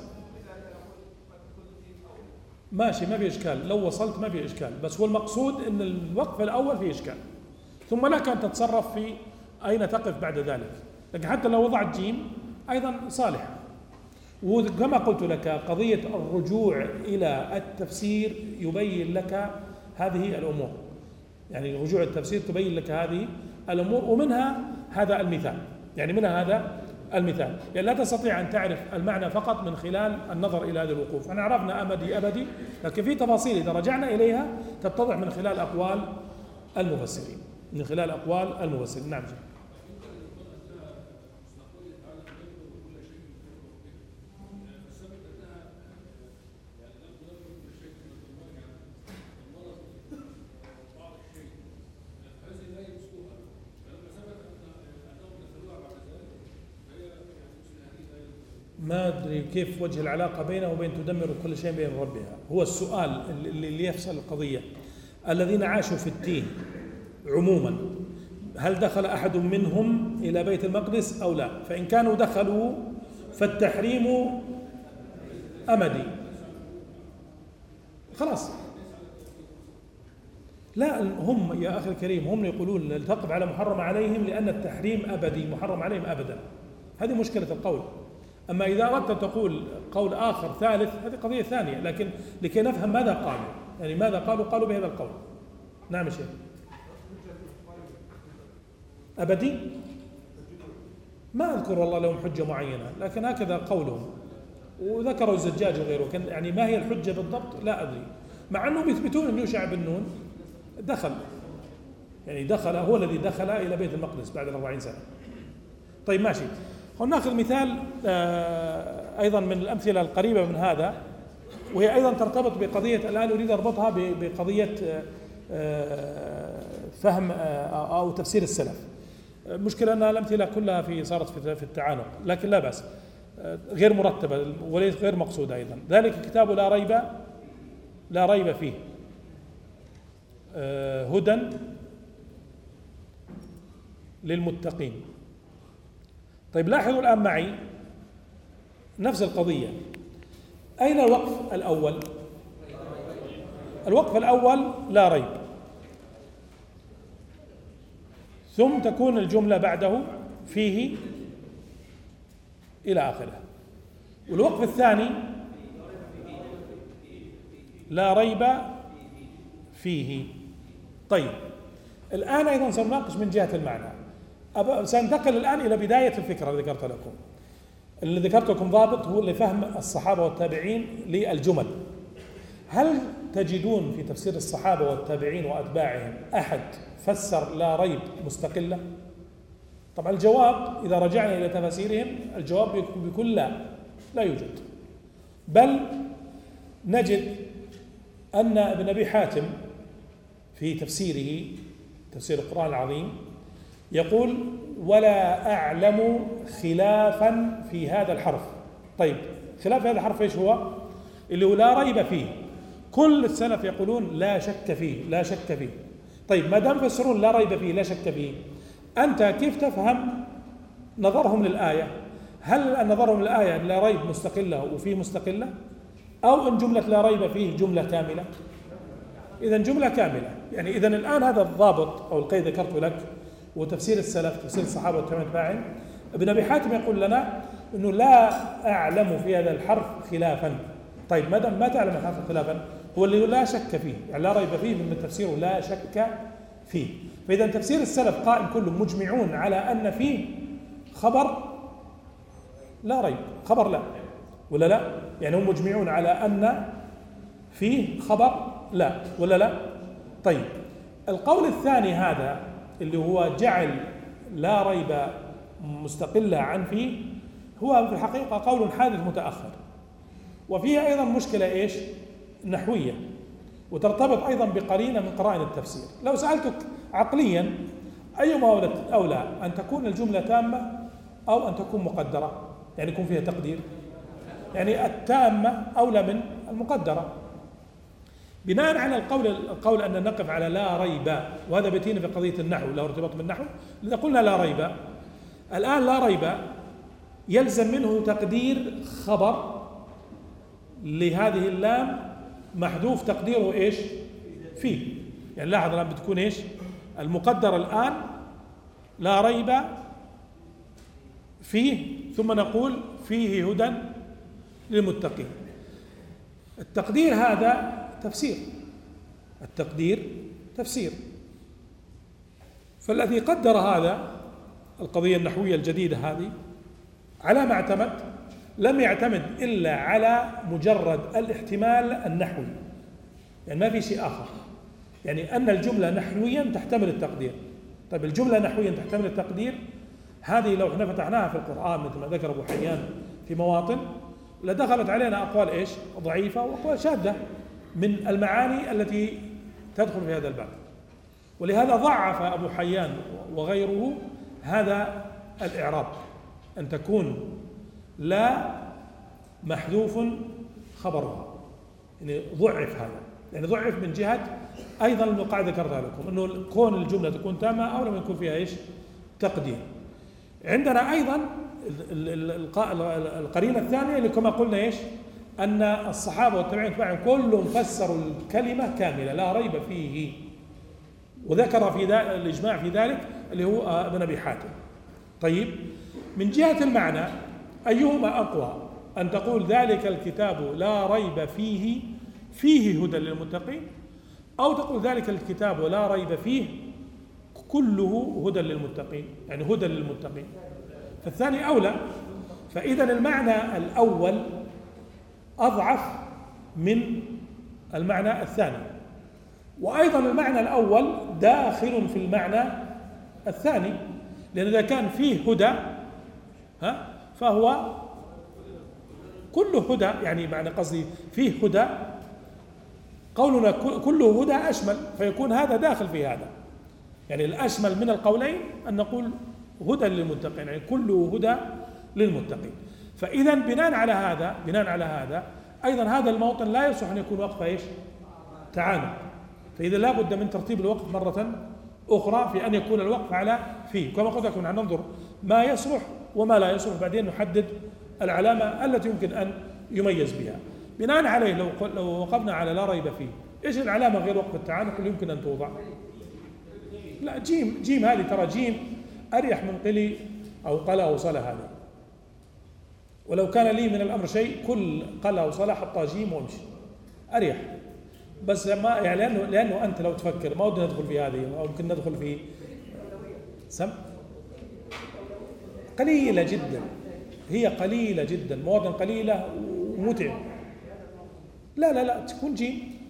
ماشي ما في إشكال، لو وصلت ما في إشكال، بس هو المقصود أن الوقف الأول فيه إشكال، ثم لك أن تتصرف في أين تقف بعد ذلك. لكن حتى لو وضعت جيم أيضا صالح. وكما قلت لك قضية الرجوع إلى التفسير يبين لك هذه الأمور، يعني رجوع التفسير تبين لك هذه الأمور، ومنها هذا المثال، يعني منها هذا المثال. يعني لا تستطيع أن تعرف المعنى فقط من خلال النظر إلى هذه الوقوف. أنا عرفنا أبدي، لكن في تفاصيل إذا رجعنا إليها تتضح من خلال أقوال المفسرين، من خلال أقوال المفسرين. نعم. ما أدري كيف وجه العلاقة بينه وبين تدمر كل شيء بين ربها. هو السؤال اللي يفصل القضية، الذين عاشوا في التيه عموما هل دخل أحد منهم إلى بيت المقدس أو لا؟ فإن كانوا دخلوا فالتحريم أمدي خلاص. لا، هم يا أخي الكريم هم يقولون تقف على محرم عليهم لأن التحريم أبدي، محرم عليهم أبدا. هذه مشكلة القول. أما إذا أردت أن تقول قول آخر ثالث هذه قضية ثانية، لكن لكي نفهم ماذا قالوا، يعني ماذا قالوا بهذا القول. نعم يا شيخ. أبدي ما أذكر والله لهم حجة معينة، لكن هكذا قولهم، وذكروا الزجاج وغيره. يعني ما هي الحجة بالضبط لا أدري، مع أنهم يثبتون أن يوشع بن نون دخل، يعني دخل، هو الذي دخل إلى بيت المقدس بعد 40 سنة. طيب ماشي. ناخذ مثال أيضا من الأمثلة القريبة من هذا، وهي أيضا ترتبط بقضية الآن أريد أربطها بقضية فهم أو تفسير السلف. مشكلة أن الأمثلة كلها صارت في التعانق، لكن لا بأس، غير مرتبة وليس غير مقصودة أيضا. ذلك كتاب لا ريب فيه هدى للمتقين. طيب لاحظوا الآن معي نفس القضية. أين الوقف الأول؟ الوقف الأول لا ريب، ثم تكون الجملة بعده فيه إلى آخره. والوقف الثاني لا ريب فيه. طيب الآن أيضا سنناقش من جهة المعنى. سننتقل الآن إلى بداية الفكرة التي ذكرت لكم. اللي ذكرت لكم ضابط هو اللي فهم الصحابة والتابعين للجمل. هل تجدون في تفسير الصحابة والتابعين وأتباعهم أحد فسر لا ريب مستقلة؟ طبعا الجواب إذا رجعنا إلى تفاسيرهم الجواب بيكون لا يوجد. بل نجد أن ابن أبي حاتم في تفسيره تفسير القرآن العظيم يقول ولا أعلم خلافا في هذا الحرف. طيب خلاف هذا الحرف إيش هو؟ اللي هو لا ريب فيه. كل السلف يقولون لا شك فيه لا شك فيه. طيب ما دام يفسرون لا ريب فيه لا شك فيه، أنت كيف تفهم نظرهم للآية؟ هل نظرهم للآية لا ريب مستقلة وفيه مستقلة، أو إن جملة لا ريب فيه جملة كاملة؟ إذا جملة كاملة. يعني إذا الآن هذا الضابط أو القيد ذكرته لك وتفسير السلف تفسير الصحابة والتابعين، ابن أبي حاتم يقول لنا أنه لا أعلم في هذا الحرف خلافا. طيب ما تعلم الحرف خلافا هو اللي لا شك فيه، يعني لا ريب فيه من تفسيره لا شك فيه. فإذا تفسير السلف قائم كلهم مجمعون على أن فيه خبر لا ريب، خبر لا ولا لا؟ يعني هم مجمعون على أن فيه خبر لا ولا لا؟ طيب القول الثاني هذا اللي هو جعل لا ريب مستقلة عن فيه هو في الحقيقة قول حادث متأخر، وفيها أيضا مشكلة إيش؟ نحوية، وترتبط أيضا بقرينة من قرائن التفسير. لو سألتك عقليا أيما أولى أن تكون الجملة تامة أو أن تكون مقدرة، يعني يكون فيها تقدير؟ يعني التامة أولى من المقدرة بناء على القول أن نقف على لا ريب، وهذا بيتينا في قضية النحو له ارتباط بالنحو. إذا قلنا لا ريب الآن لا ريب يلزم منه تقدير خبر لهذه اللام محذوف تقديره إيش؟ فيه. يعني لاحظ الآن بتكون إيش؟ المقدر الآن لا ريب فيه ثم نقول فيه هدى للمتقين. التقدير هذا تفسير، التقدير تفسير. فالذي قدر هذا القضية النحوية الجديدة هذه على ما اعتمد لم يعتمد إلا على مجرد الاحتمال النحوي، يعني ما في شيء آخر، يعني أن الجملة نحويا تحتمل التقدير. طيب الجملة نحويا تحتمل التقدير هذه لو احنا فتحناها في القرآن مثل ما ذكر أبو حيان في مواطن لدخلت علينا أقوال إيش؟ ضعيفة وأقوال شاذة من المعاني التي تدخل في هذا الباب. ولهذا ضعف أبو حيان وغيره هذا الإعراب، أن تكون لا محذوف خبرها، يعني ضعف هذا، يعني ضعف من جهة أيضا القاعدة ذكرتها لكم أنه كون الجملة تكون تامة أو لم يكون فيها إيش؟ تقدير. عندنا أيضا القرينة الثانية اللي كما قلنا إيش؟ أن الصحابة والتابعين كلهم فسروا الكلمة كاملة لا ريب فيه، وذكر في الإجماع في ذلك اللي هو ابن أبي حاتم. طيب من جهة المعنى أيهما أقوى؟ أن تقول ذلك الكتاب لا ريب فيه هدى للمتقين، أو تقول ذلك الكتاب لا ريب فيه كله هدى للمتقين، يعني هدى للمتقين، فالثاني أولى. فإذا المعنى الأول أضعف من المعنى الثاني، وأيضا المعنى الأول داخل في المعنى الثاني، لأن إذا كان فيه هدى فهو كله هدى، يعني معنى قصدي فيه هدى، قولنا كله هدى أشمل، فيكون هذا داخل في هذا، يعني الأشمل من القولين أن نقول هدى للمتقين، يعني كله هدى للمتقين. فإذا بناء على هذا أيضا هذا الموطن لا يصح أن يكون وقف إيش؟ تعانق. فإذا لا بد من ترتيب الوقف مرة أخرى في أن يكون الوقف على فيه، كما قلت لكم ننظر ما يصلح وما لا يصلح، بعدين نحدد العلامة التي يمكن أن يميز بها. بناء عليه لو وقفنا على لا ريب فيه، إيش العلامة غير وقف التعانق اللي يمكن أن توضع؟ لا جيم هذه، ترى جيم أريح من قلي أو قلا أو صلى هذا، ولو كان لي من الأمر شيء كل قلا أو صلى حطها جيم وامشي أريح. بس ما يعني لأنه أنت لو تفكر ما ودنا ندخل في هذه، أو يمكن ندخل في قليلة جدا، هي قليلة جدا، مواطن قليلة ومتعبة. لا تكون جيم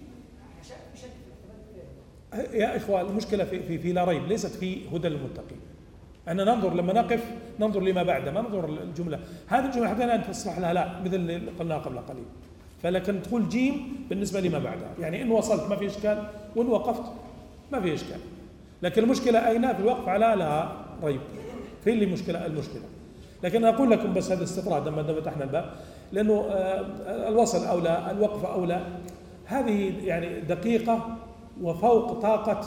يا إخوة. المشكلة في لا ريب، ليست في هدى للمتقين. أن ننظر لما نقف ننظر لما بعد، ما ننظر الجملة. هذه الجملة حتى أن تصلح لها لا، مثل اللي قلناها قبل قليل. فلكن تقول جيم بالنسبة لما بعدها، يعني إن وصلت ما في إشكال، وإن وقفت ما في إشكال. لكن المشكلة أين؟ في الوقف على لا ريب، في اللي المشكلة. لكن أقول لكم بس هذا استطراد لما فتحنا الباب، لأنه الوصل أولى، الوقف أولى. هذه يعني دقيقة وفوق طاقة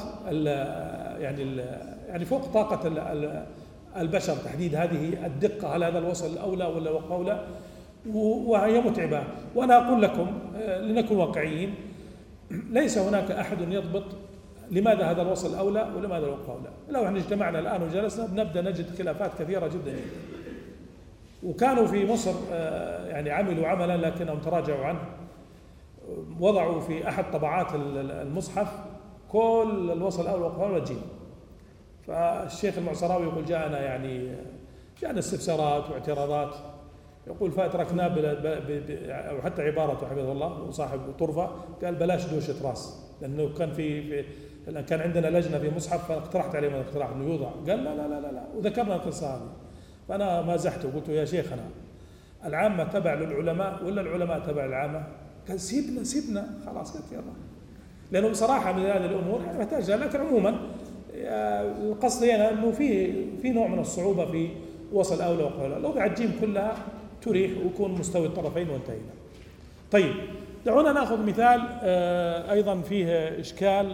يعني فوق طاقة البشر تحديد هذه الدقة، هل هذا الوصل أولى ولا وقف أولى، وهي متعبة. وأنا أقول لكم لنكون واقعيين، ليس هناك أحد يضبط لماذا هذا الوصل أولى ولماذا الوقف أولى. لو احنا اجتمعنا الآن وجلسنا بنبدأ نجد خلافات كثيرة جدا. وكانوا في مصر يعني عملوا عملا لكنهم تراجعوا عنه، وضعوا في أحد طبعات المصحف كل الوصل الأول والوقف الأول والجيم. فالشيخ المعصراوي يقول جاءنا استفسارات واعتراضات، يقول فأتركنا أو حتى عبارته حفظه الله وصاحب طرفة قال بلاش دوشة راس، لأنه كان عندنا لجنة في مصحف فاقترحت عليه اقتراح أنه يوضع، قال لا وذكرنا القصة هذه. فأنا مازحته وقلت يا شيخنا العامة تبع للعلماء ولا العلماء تبع العامة؟ قال سيبنا خلاص. قلت يلا، لأنه بصراحة من هذه الأمور محتاجة. لكن عموما القصد هنا أنه في نوع من الصعوبة في وصل أولى وقف أولى. لو بعد جيم كلها تريح ويكون مستوي الطرفين وانتهينا. طيب دعونا نأخذ مثال أيضا فيه إشكال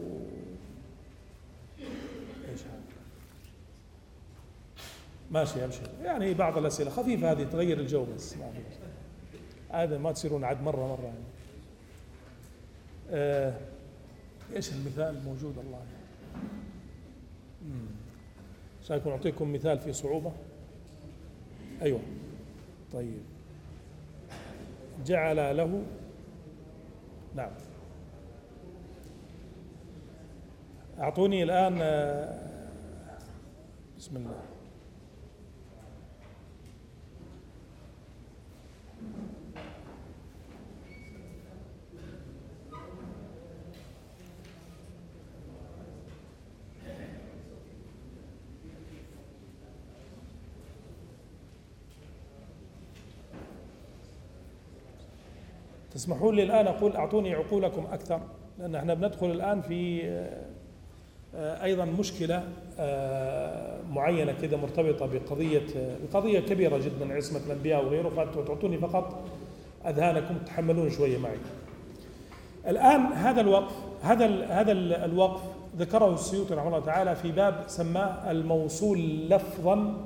إيش هذا؟ ماشي أمشي، يعني بعض الأسئلة خفيفة هذه تغير الجو بس، هذا ما تصيرون عاد مرة يعني. إيش المثال موجود الله سأكون أعطيكم مثال في صعوبة. أيوة طيب، جعل له، نعم أعطوني الآن بسم الله. تسمحوا لي الآن أقول أعطوني عقولكم أكثر، لأن احنا بندخل الآن في أيضا مشكلة معينة كده مرتبطة بقضية كبيرة جدا، عصمة الأنبياء وغيره. فتعطوني فقط أذهانكم، تحملون شوية معي. الآن هذا الوقف ذكره السيوطي رحمه الله تعالى في باب سماه الموصول لفظا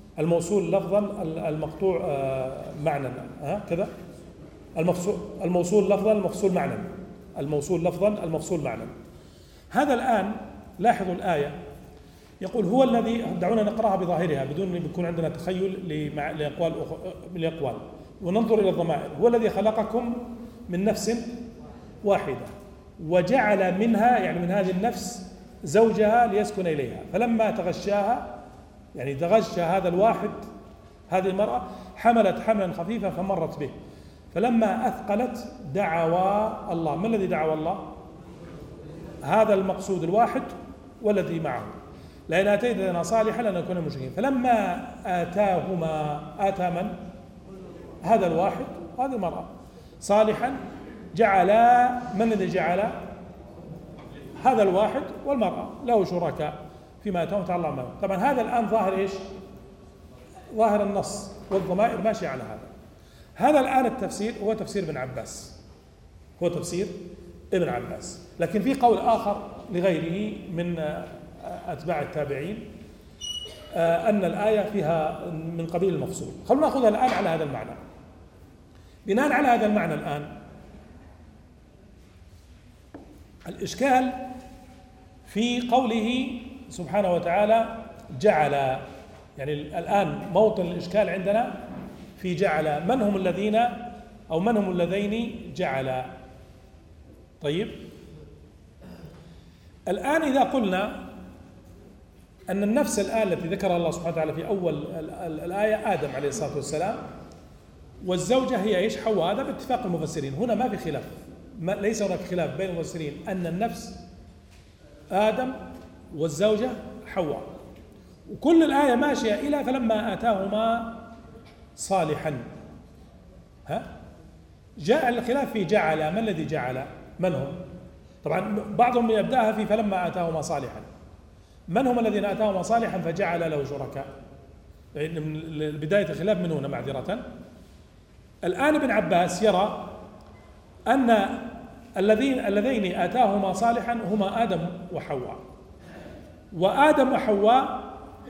المقطوع معنى، كذا الموصول لفظا المفصول معنى، الموصول لفظا المفصول معنى. هذا الآن لاحظوا الآية يقول هو الذي، دعونا نقرأها بظاهرها بدون أن يكون عندنا تخيل لأقوال وننظر إلى الضمائر. هو الذي خلقكم من نفس واحدة وجعل منها، يعني من هذه النفس، زوجها ليسكن إليها، فلما تغشاها، يعني تغشى هذا الواحد هذه المرأة، حملت حملا خفيفا فمرت به، فلما أثقلت دعوا الله. ما الذي دعوا الله؟ هذا المقصود الواحد والذي معه، لئن آتيتنا صالحا لنكون مشركين. فلما آتاهما، آتى من؟ هذا الواحد وهذه المرأة صالحا، جعلا، من الذي جعل؟ هذا الواحد والمرأة له شركاء فيما آتاهم تعالى الله. طبعا هذا الآن ظاهر إيش؟ ظاهر النص والضمائر ماشي على هذا الآن التفسير هو تفسير ابن عباس، هو تفسير ابن عباس. لكن في قول آخر لغيره من أتباع التابعين أن الآية فيها من قبيل المفصول. خلونا نأخذها الآن على هذا المعنى. بناء على هذا المعنى الآن الإشكال في قوله سبحانه وتعالى جعل، يعني الآن موطن الإشكال عندنا في جعل. من هم الذين أو من هم اللذين جعل؟ طيب الآن إذا قلنا أن النفس الآن التي ذكرها الله سبحانه وتعالى في أول الآية آدم عليه الصلاة والسلام، والزوجة هي إيش؟ حواء. هذا باتفاق المفسرين، هنا ما في خلاف، ليس هناك خلاف بين المفسرين أن النفس آدم والزوجة حواء، وكل الآية ماشية إلى فلما آتاهما صالحا. جاء الخلاف في جعل، ما الذي جعل؟ من هم؟ طبعا بعضهم يبدأها في فلما آتاهما صالحا، من هم الذين آتاهما صالحا فجعل له شركاء؟ بداية الخلاف من هنا معذرة. الآن ابن عباس يرى أن اللذين آتاهما صالحا هما آدم وحواء، وآدم وحواء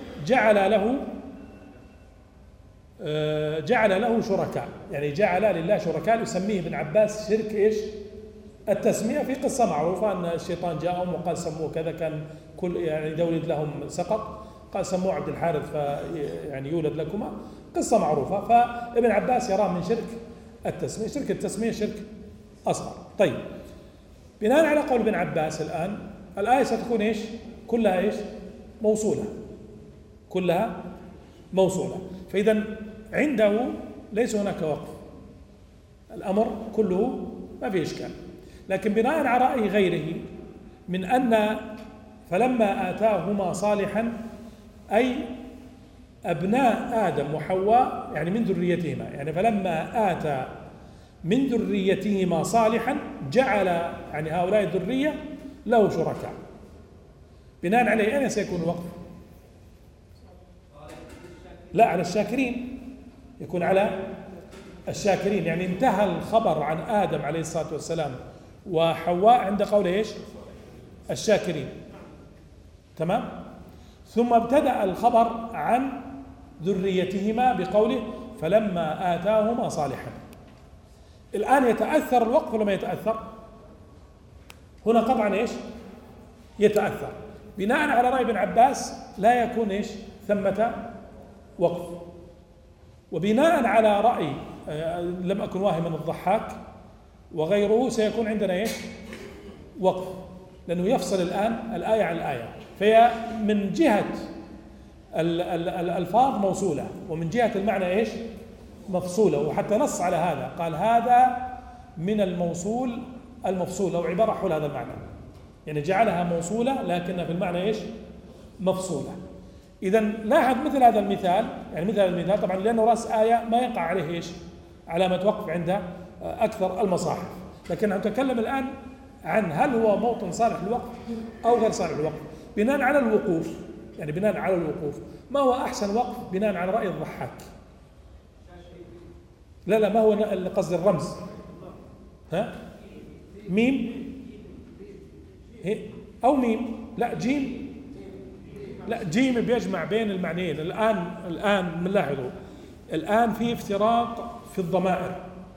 جعل له شركاء، يعني جعل لله شركاء، يسميه ابن عباس شرك إيش؟ التسمية. في قصة معروفة أن الشيطان جاءهم وقال سموه كذا، كان كل يعني يولد لهم سقط، قال سموه عبد الحارث يعني يولد لكما، قصة معروفة. فابن عباس يراه من شرك التسمية، شرك التسمية شرك أصغر. طيب، بناء على قول ابن عباس الآن الآية ستكون إيش؟ كلها إيش؟ موصولة، كلها موصولة. فإذا عنده ليس هناك وقف، الأمر كله ما في إشكال. لكن بناء على رأي غيره من أن فلما آتاهما صالحا أي أبناء آدم وحواء، يعني من ذريتهما، يعني فلما آتى من ذريتهما صالحا جعل يعني هؤلاء الذرية له شركاء. بناء عليه أين سيكون الوقف؟ لا، على الشاكرين، يكون على الشاكرين. يعني انتهى الخبر عن آدم عليه الصلاة والسلام وحواء عند قول إيش؟ الشاكرين. تمام؟ ثم ابتدأ الخبر عن ذريتهما بقوله فلما آتاهما صالحا. الآن يتأثر الوقف ولا ما يتأثر؟ هنا قطعا إيش؟ يتأثر. بناء على رأي ابن عباس لا يكون إيش؟ ثمة وقف. وبناء على رأي لم أكن واهما الضحاك وغيره سيكون عندنا إيش؟ وقف، لأنه يفصل الآن الآية عن الآية، فهي من جهة الألفاظ موصولة، ومن جهة المعنى إيش؟ مفصولة. وحتى نص على هذا، قال هذا من الموصول المفصول، أو عبارة حول هذا المعنى، يعني جعلها موصولة لكن في المعنى إيش؟ مفصولة. إذا لاحظ مثل هذا المثال، يعني مثل هذا المثال طبعا لأنه رأس آية ما يقع عليه إيش؟ علامة وقف عند أكثر المصاحف، لكن نتكلم الآن عن هل هو موطن صالح للوقف أو غير صالح للوقف بناء على الوقوف. يعني بناء على الوقوف ما هو أحسن وقف بناء على رأي الضحاك؟ لا ما هو قصد الرمز، ميم أو ميم، لا جيم، لا جيم بيجمع بين المعنيين. الآن بنلاحظه الآن في افتراق في الضمائر،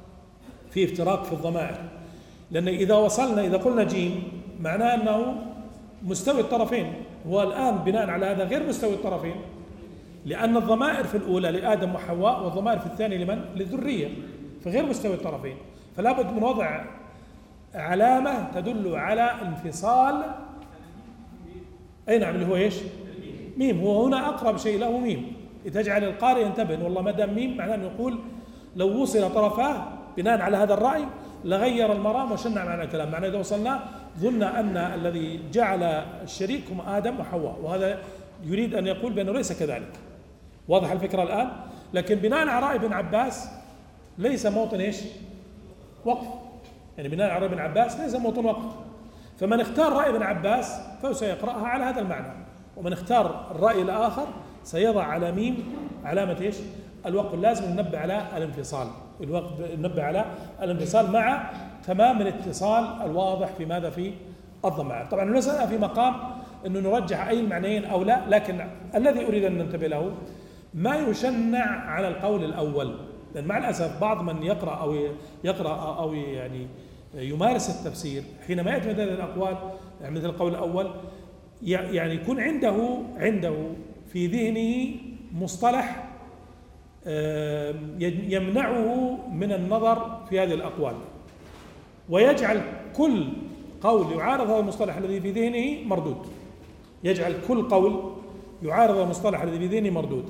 لأن إذا قلنا جيم معناه أنه مستوي الطرفين، هو الآن بناء على هذا غير مستوي الطرفين، لأن الضمائر في الأولى لآدم وحواء والضمائر في الثاني لمن؟ للذرية، فغير مستوي الطرفين، فلا بد من وضع علامة تدل على انفصال. أي نعم، اللي هو إيش؟ ميم. هو هنا أقرب شيء له ميم، لتجعل القارئ ينتبه، والله ما دام ميم معناه أن يقول لو وصل طرفاه بناء على هذا الرأي لغير المرام وشنع معنى الكلام، معناه إذا وصلنا ظن أن الذي جعل الشريك هم آدم وحواء، وهذا يريد أن يقول بأنه ليس كذلك. واضح الفكرة الآن؟ لكن بناء على رأي ابن عباس ليس موطن إيش؟ وقف، يعني بناء على رأي ابن عباس ليس موطن وقف. فمن اختار رأي ابن عباس فسيقرأها على هذا المعنى، ومن اختار الرأي الآخر سيضع على ميم علامة إيش؟ الوقف. لازم ننبه على الانفصال، ننبه على الانفصال مع تمام الاتصال الواضح في ماذا؟ في الضمائر. طبعا المسألة في مقام أنه نرجح أي المعنيين أو لا، لكن الذي أريد أن ننتبه له ما يشنع على القول الأول، لأن مع الأسف بعض من يقرأ أو يعني يمارس التفسير حينما يأتي مثل الأقوال، يعني مثل القول الأول، يعني يكون عنده في ذهنه مصطلح يمنعه من النظر في هذه الأقوال، ويجعل كل قول يعارض هذا المصطلح الذي في ذهنه مردود، يجعل كل قول يعارض المصطلح الذي في ذهني مردود.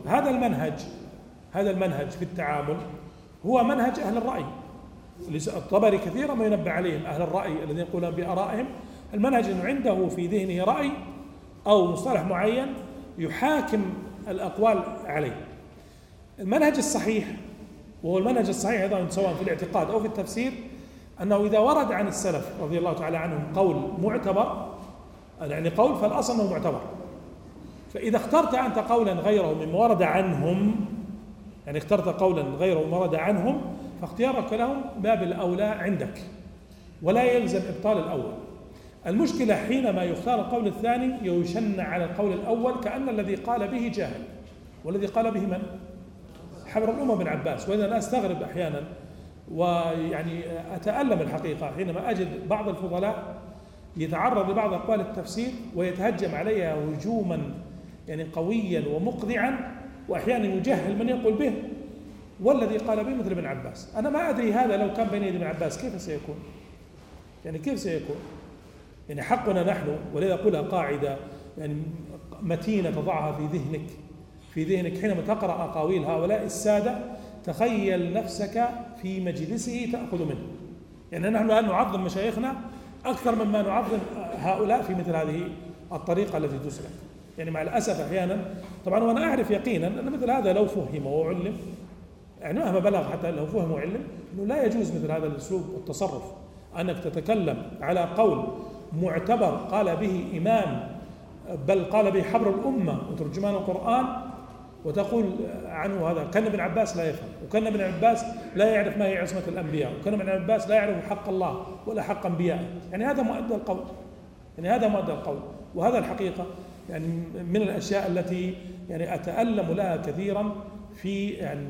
هذا المنهج في التعامل هو منهج أهل الرأي. الطبري كثيرا ما ينبه عليهم أهل الرأي الذين يقولون بآرائهم، المنهج أنه عنده في ذهنه رأي أو مصطلح معين يحاكم الأقوال عليه. المنهج الصحيح، وهو المنهج الصحيح أيضا سواء في الاعتقاد أو في التفسير، أنه إذا ورد عن السلف رضي الله تعالى عنهم قول معتبر، يعني قول فالأصل أنه معتبر، فإذا اخترت أنت قولا غيره مما ورد عنهم، يعني اخترت قولا غيره مما ورد عنهم، فاختيارك لهم باب الأولى عندك ولا يلزم إبطال الأول. المشكلة حينما يختار القول الثاني يشنع على القول الأول كأن الذي قال به جاهل، والذي قال به من؟ حبر الأمة بن عباس. وإذا أنا أستغرب أحيانا ويعني أتألم الحقيقة حينما أجد بعض الفضلاء يتعرض لبعض أقوال التفسير ويتهجم عليها هجوما يعني قويا ومقذعا، وأحيانا يجهل من يقول به والذي قال به مثل ابن عباس. أنا ما أدري هذا لو كان بين يدي ابن عباس كيف سيكون، يعني كيف سيكون؟ يعني حقنا نحن، ولذا أقولها قاعدة يعني متينة تضعها في ذهنك حينما تقرأ أقاويل هؤلاء السادة، تخيل نفسك في مجلسه تأخذ منه. يعني نحن الآن نعظم مشايخنا أكثر مما نعظم هؤلاء في مثل هذه الطريقة التي تسلك. يعني مع الأسف أحيانا طبعا، وأنا أعرف يقينا أن مثل هذا لو فهم وعلم، يعني مهما بلغ حتى لو فهم وعلم، أنه لا يجوز مثل هذا الأسلوب والتصرف، أنك تتكلم على قول معتبر قال به إمام بل قال به حبر الأمة وترجمان القرآن، وتقول عنه هذا كان ابن عباس لا يفهم، وكان ابن عباس لا يعرف ما هي عصمة الأنبياء، وكان ابن عباس لا يعرف حق الله ولا حق أنبيائه. يعني هذا مؤدى القول، وهذا الحقيقة يعني من الأشياء التي يعني أتألم لها كثيرا في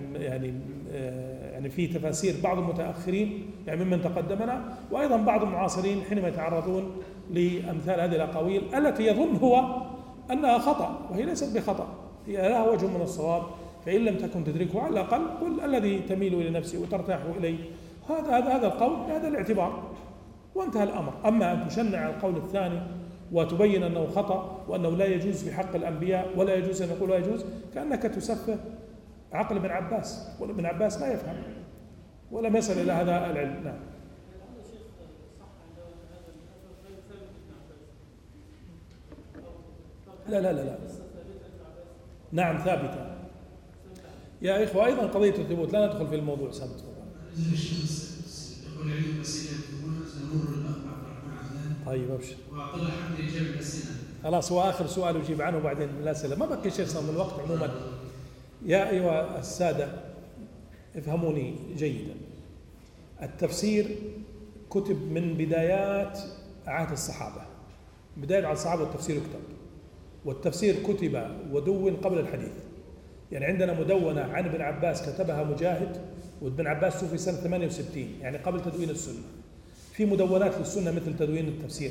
يعني في تفاسير بعض المتأخرين يعني ممن تقدمنا، وأيضا بعض المعاصرين حينما يتعرضون لأمثال هذه الأقاويل التي يظن هو أنها خطأ وهي ليست بخطأ، هي لها وجه من الصواب، فإن لم تكن تدركه على الأقل قل الذي تميل إلى نفسه وترتاح إليه، هذا القول بهذا الاعتبار وانتهى الأمر. أما أن تشنع القول الثاني وتبين أنه خطأ وأنه لا يجوز في حق الأنبياء ولا يجوز أن يقول لا يجوز، كأنك تسفه عقل ابن عباس، وابن عباس لا يفهم ولم يصل إلى هذا العلم. نعم. لا نعم ثابتة يا إخوة. أيضا قضية الثبوت لا ندخل في الموضوع سابت. طيب أبشر. وأقل حمد إجابة الأسئلة. خلاص هو آخر سؤال يجيب عنه وبعدين الأسئلة، ما بقي شيء من الوقت عموما. يا أيها السادة افهموني جيدا، التفسير كتب من بدايات عهد الصحابة، بداية عهد الصحابة التفسير يكتب، والتفسير كتب ودون قبل الحديث. يعني عندنا مدونة عن ابن عباس كتبها مجاهد، وابن عباس توفي سنة 68 يعني قبل تدوين السنة. في مدونات للسنة مثل تدوين التفسير،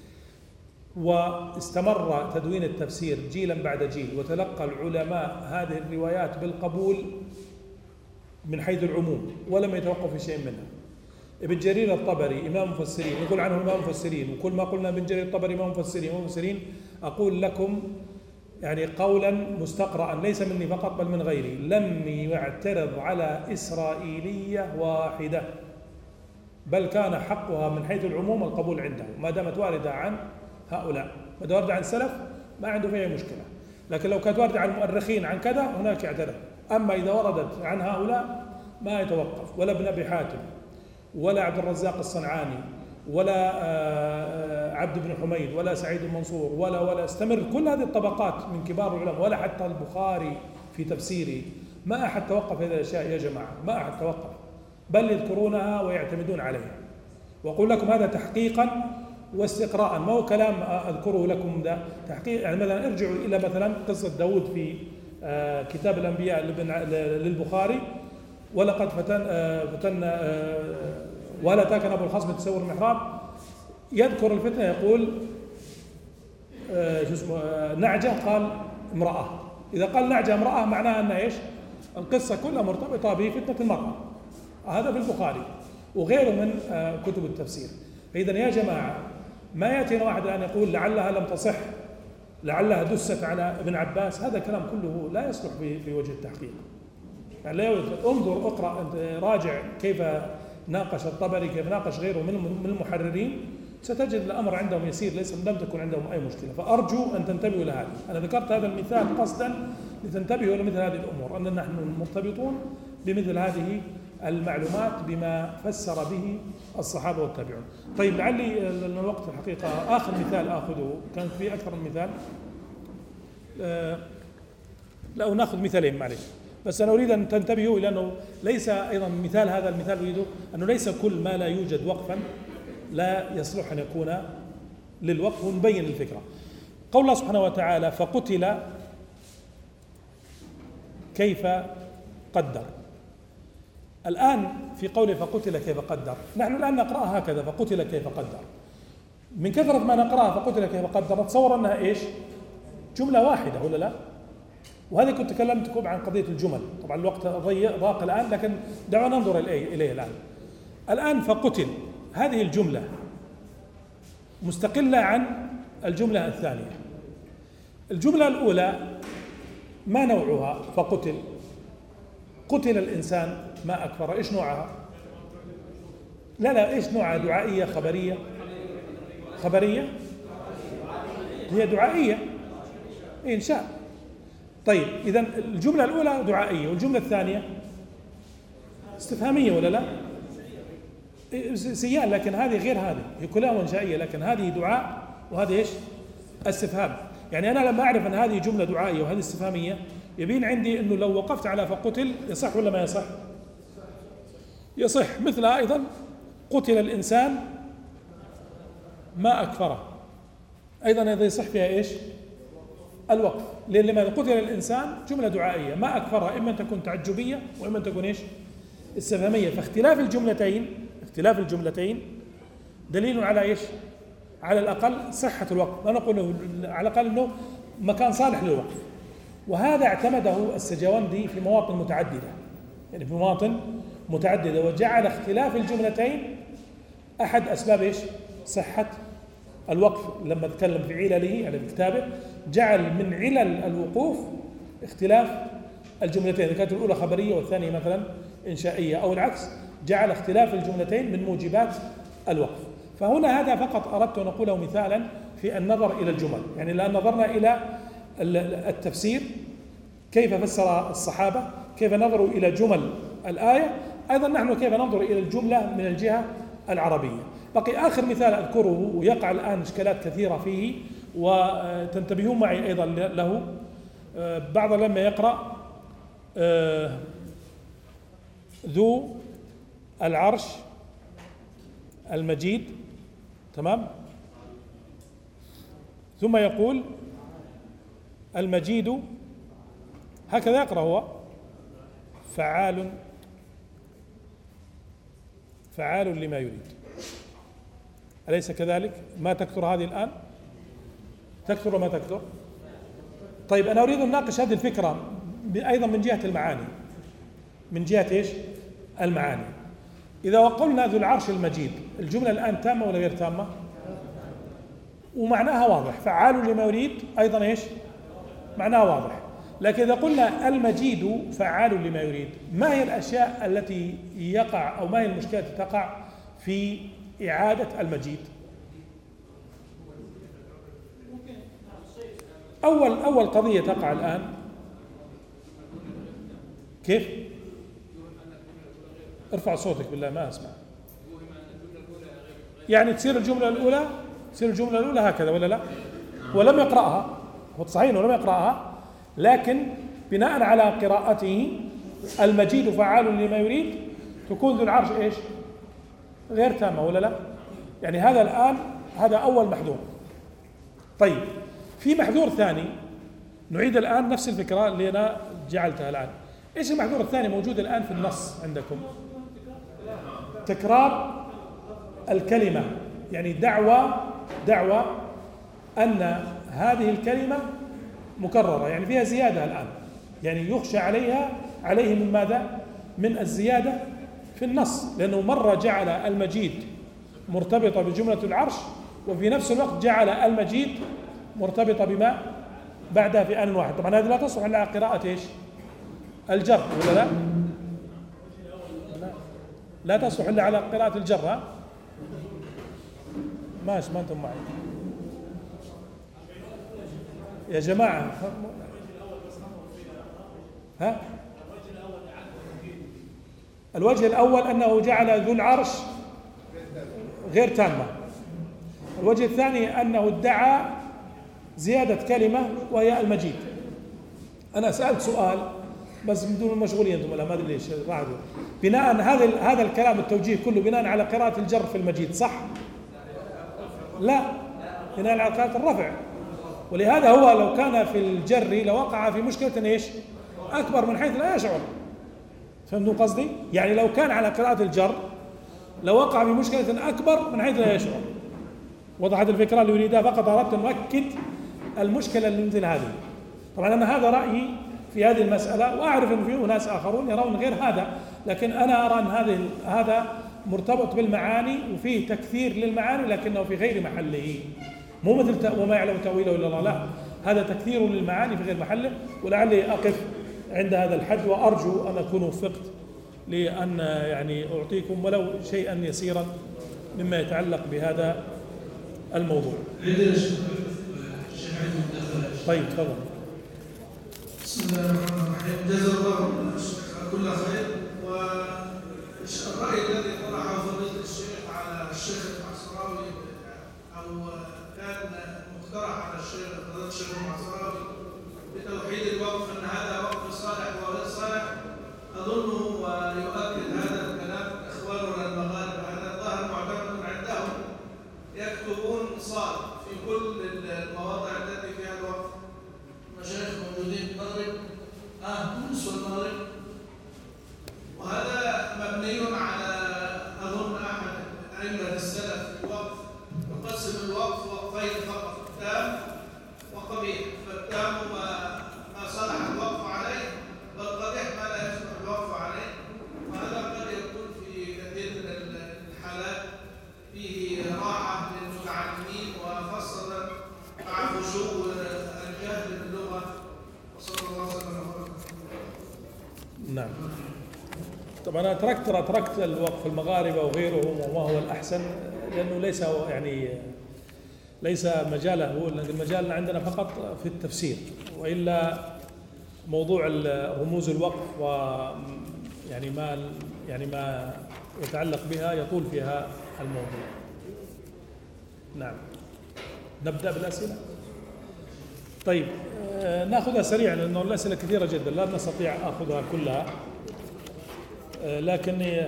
واستمر تدوين التفسير جيلا بعد جيل، وتلقى العلماء هذه الروايات بالقبول من حيث العموم ولم يتوقف في شيء منها. ابن جرير الطبري إمام مفسرين، يقول عنه إمام مفسرين، وكل ما قلنا ابن جرير الطبري إمام مفسرين، أقول لكم يعني قولا مستقرأ ليس مني فقط بل من غيري، لم يعترض على إسرائيلية واحدة، بل كان حقها من حيث العموم القبول عنده ما دامت واردة عن هؤلاء. ما دامت واردة عن السلف ما عنده فيها مشكلة، لكن لو كانت واردة عن المؤرخين عن كذا هناك يعترض. أما إذا وردت عن هؤلاء ما يتوقف، ولا ابن أبي حاتم ولا عبد الرزاق الصنعاني ولا عبد بن حميد ولا سعيد المنصور ولا استمر كل هذه الطبقات من كبار العلماء، ولا حتى البخاري في تفسيره، ما أحد توقف هذه الأشياء يا جماعة، ما أحد توقف، بل يذكرونها ويعتمدون عليها. وأقول لكم هذا تحقيقا واستقراء، ما هو كلام أذكره لكم ده تحقيق. يعني مثلا ارجعوا إلى مثلا قصة داود في كتاب الأنبياء للبخاري، ولقد فتن ولا تاكن أبو الخصم تسور المحراب، يذكر الفتنة يقول نعجة قال امرأة، إذا قال نعجة امرأة معناها أن إيش؟ القصة كلها مرتبطة بفتنة المرأة. هذا في البخاري وغيره من كتب التفسير. فإذا يا جماعة ما يأتينا واحد أن يقول لعلها لم تصح لعلها دست على ابن عباس، هذا كلام كله لا يصلح في وجه التحقيق. يعني لا انظر اقرأ راجع كيف ناقش الطبري، كيف ناقش غيره من المحررين، ستجد الأمر عندهم يسير، لم تكن عندهم أي مشكلة. فأرجو أن تنتبهوا إلى هذا. أنا ذكرت هذا المثال قصدا لتنتبهوا إلى مثل هذه الأمور، أننا نحن مرتبطون بمثل هذه المعلومات بما فسر به الصحابة والتابعون. طيب لعلي الوقت الحقيقة آخر مثال آخذه، كان في أكثر من مثال، لا نأخذ مثالين معلش، بس أنا أريد أن تنتبهوا إلى أنه ليس أيضا مثال، هذا المثال أريده أنه ليس كل ما لا يوجد وقفا لا يصلح أن يكون للوقف، ونبين الفكرة. قول الله سبحانه وتعالى فقتل كيف قدر. الآن في قوله فقتل كيف قدر، نحن الآن نقرأها هكذا فقتل كيف قدر، من كثرة ما نقرأها فقتل كيف قدر نتصور أنها إيش؟ جملة واحدة ولا لا؟ وهذا كنت تكلمتكم عن قضية الجمل، طبعا الوقت ضاق الآن، لكن دعونا ننظر إليه الآن فقتل هذه الجملة مستقلة عن الجملة الثانية. الجملة الأولى ما نوعها؟ فقتل، قتل الإنسان ما أكفر، إيش نوعها؟ لا إيش نوعها؟ دعائية خبرية؟ خبرية؟ هي دعائية إنشاء. طيب إذن الجملة الأولى دعائية، والجملة الثانية استفهامية ولا لا؟ سيان، لكن هذه غير هذه، هي كلها منشائية، لكن هذه دعاء وهذه إيش؟ استفهام. يعني أنا لما أعرف أن هذه جملة دعائية وهذه استفهامية يبين عندي أنه لو وقفت على فقتل يصح ولا ما يصح؟ يصح. مثل أيضا قتل الإنسان ما أكفره، أيضا هذا يصح فيها إيش؟ الوقف. لماذا؟ قتل الإنسان جملة دعائية، ما أكفرها إما أن تكون تعجبية وإما أن تكون إيش؟ استفهامية. فاختلاف الجملتين دليل على إيش؟ على الأقل صحة الوقف، لا نقول على الأقل أنه مكان صالح للوقف. وهذا اعتمده السجاوندي في مواطن متعددة، يعني في مواطن متعددة، وجعل اختلاف الجملتين أحد أسباب إيش؟ صحة الوقف. لما تكلم في علله يعني في كتابه جعل من علل الوقوف اختلاف الجملتين، إذا كانت الأولى خبرية والثانية مثلا إنشائية أو العكس، جعل اختلاف الجملتين من موجبات الوقف. فهنا هذا فقط أردت أن أقوله مثالا في النظر إلى الجمل. يعني الآن نظرنا إلى التفسير، كيف فسر الصحابة، كيف نظروا إلى جمل الآية، أيضا نحن كيف ننظر إلى الجملة من الجهة العربية. بقي آخر مثال أذكره، ويقع الآن إشكالات كثيرة فيه وتنتبهون معي أيضا له. بعض لما يقرأ ذو العرش المجيد، تمام، ثم يقول المجيد، هكذا يقرأ هو فعال لما يريد، أليس كذلك؟ ما تكثر هذه الآن؟ تكثر وما تكثر؟ طيب أنا أريد أن نناقش هذه الفكرة أيضا من جهة المعاني، من جهة إيش؟ المعاني. إذا وقلنا ذو العرش المجيد، الجملة الآن تامة ولا غير تامة؟ ومعناها واضح، فعال لما يريد أيضا إيش؟ معناها واضح. لكن إذا قلنا المجيد فعال لما يريد، ما هي الأشياء التي يقع أو ما هي المشكلة التي تقع في إعادة المجيد؟ أول قضية تقع الآن كيف؟ ارفع صوتك بالله ما أسمع. يعني تصير الجملة الأولى هكذا ولا لا؟ ولم يقرأها، هو صحيح ولم يقرأها، لكن بناء على قراءته المجيد فعال لما يريد تكون ذو العرش إيش؟ غير تامة ولا لا؟ يعني هذا الآن هذا أول محذور. طيب في محذور ثاني، نعيد الآن نفس الفكرة اللي أنا جعلتها الآن. إيش المحذور الثاني موجود الآن في النص عندكم؟ تكرار الكلمة، يعني دعوة أن هذه الكلمة مكررة، يعني فيها زيادة الآن، يعني يخشى عليه من ماذا؟ من الزيادة في النص، لأنه مرة جعل المجيد مرتبطة بجملة العرش، وفي نفس الوقت جعل المجيد مرتبطة بما بعدها في آن واحد. طبعا هذه لا تصلح إلا على قراءة إيش؟ الجر ولا لا؟ لا تصلح إلا على قراءة الجر. ها؟ ماشي، ما أنتم معي يا جماعة. ها؟ الوجه الأول أنه جعل ذو العرش غير تامة. الوجه الثاني أنه ادعى زيادة كلمة وهي المجيد. أنا سألت سؤال بس بدون المشغولين أنتم، ما أدري ليش راعدوا. بناء هذا الكلام التوجيه كله بناء على قراءة الجر في المجيد، صح؟ لا، بناء على قراءة الرفع. ولهذا هو لو كان في الجر لوقع في مشكلة إيش؟ أكبر من حيث لا يشعر. فهمتوا قصدي؟ يعني لو كان على قراءة الجر لوقع في مشكلة أكبر من حيث لا يشعر. وضحت الفكرة اللي يريدها؟ فقط أردت أن أؤكد المشكلة اللي مثل هذه. طبعا أنا هذا رأيي في هذه المسألة، وأعرف أن فيه ناس آخرون يرون غير هذا، لكن أنا أرى أن هذا مرتبط بالمعاني وفيه تكثير للمعاني لكنه في غير محله، مو مثل وما يعلم تأويله إلا الله. لا، هذا تكثير للمعاني في غير محله. ولعلي أقف عند هذا الحد، وأرجو أن أكون وفقت لأن يعني أعطيكم ولو شيئا يسيرا مما يتعلق بهذا الموضوع. طيب تفضل. بسم الله الرحمن الرحيم. جزا الله كل خير. والرأي الذي طرحه فضيلة الشيخ على الشيخ المعصراوي، أو كان مقترح على الشيخ فضيلة الشيخ المعصراوي بتوحيد الوقف، أن هذا وقف صالح وغير صالح، أظنه ويؤكد هذا الكلام إخواننا المغاربة. هذا الظاهر معتمد عندهم، يكتبون صاد في كل المواضع التي فيها الوقف. مشايخ موجودين في المغرب، تونس والمغرب، وهذا مبني على أظن أحد أئمة السلف في الوقف يقسم الوقف وقفين فقط، تام وقبيح. فالتام ما صلح الوقف عليه، والقبيح ما لا يصلح الوقف عليه. وهذا قد يكون في كثير من الحالات فيه راحة للمتعلمين، وخاصة مع خشوع الجهل باللغة. وصلى الله وسلم على نعم. طبعا أنا تركت الوقف المغاربة وغيرهم وما هو الأحسن، لأنه ليس مجاله، لأن مجالنا عندنا فقط في التفسير، وإلا موضوع رموز الوقف ما يتعلق بها يطول فيها الموضوع. نعم. نبدأ بالأسئلة. طيب نأخذها سريعا لأنه الأسئلة كثيرة جدا لا نستطيع أخذها كلها، لكن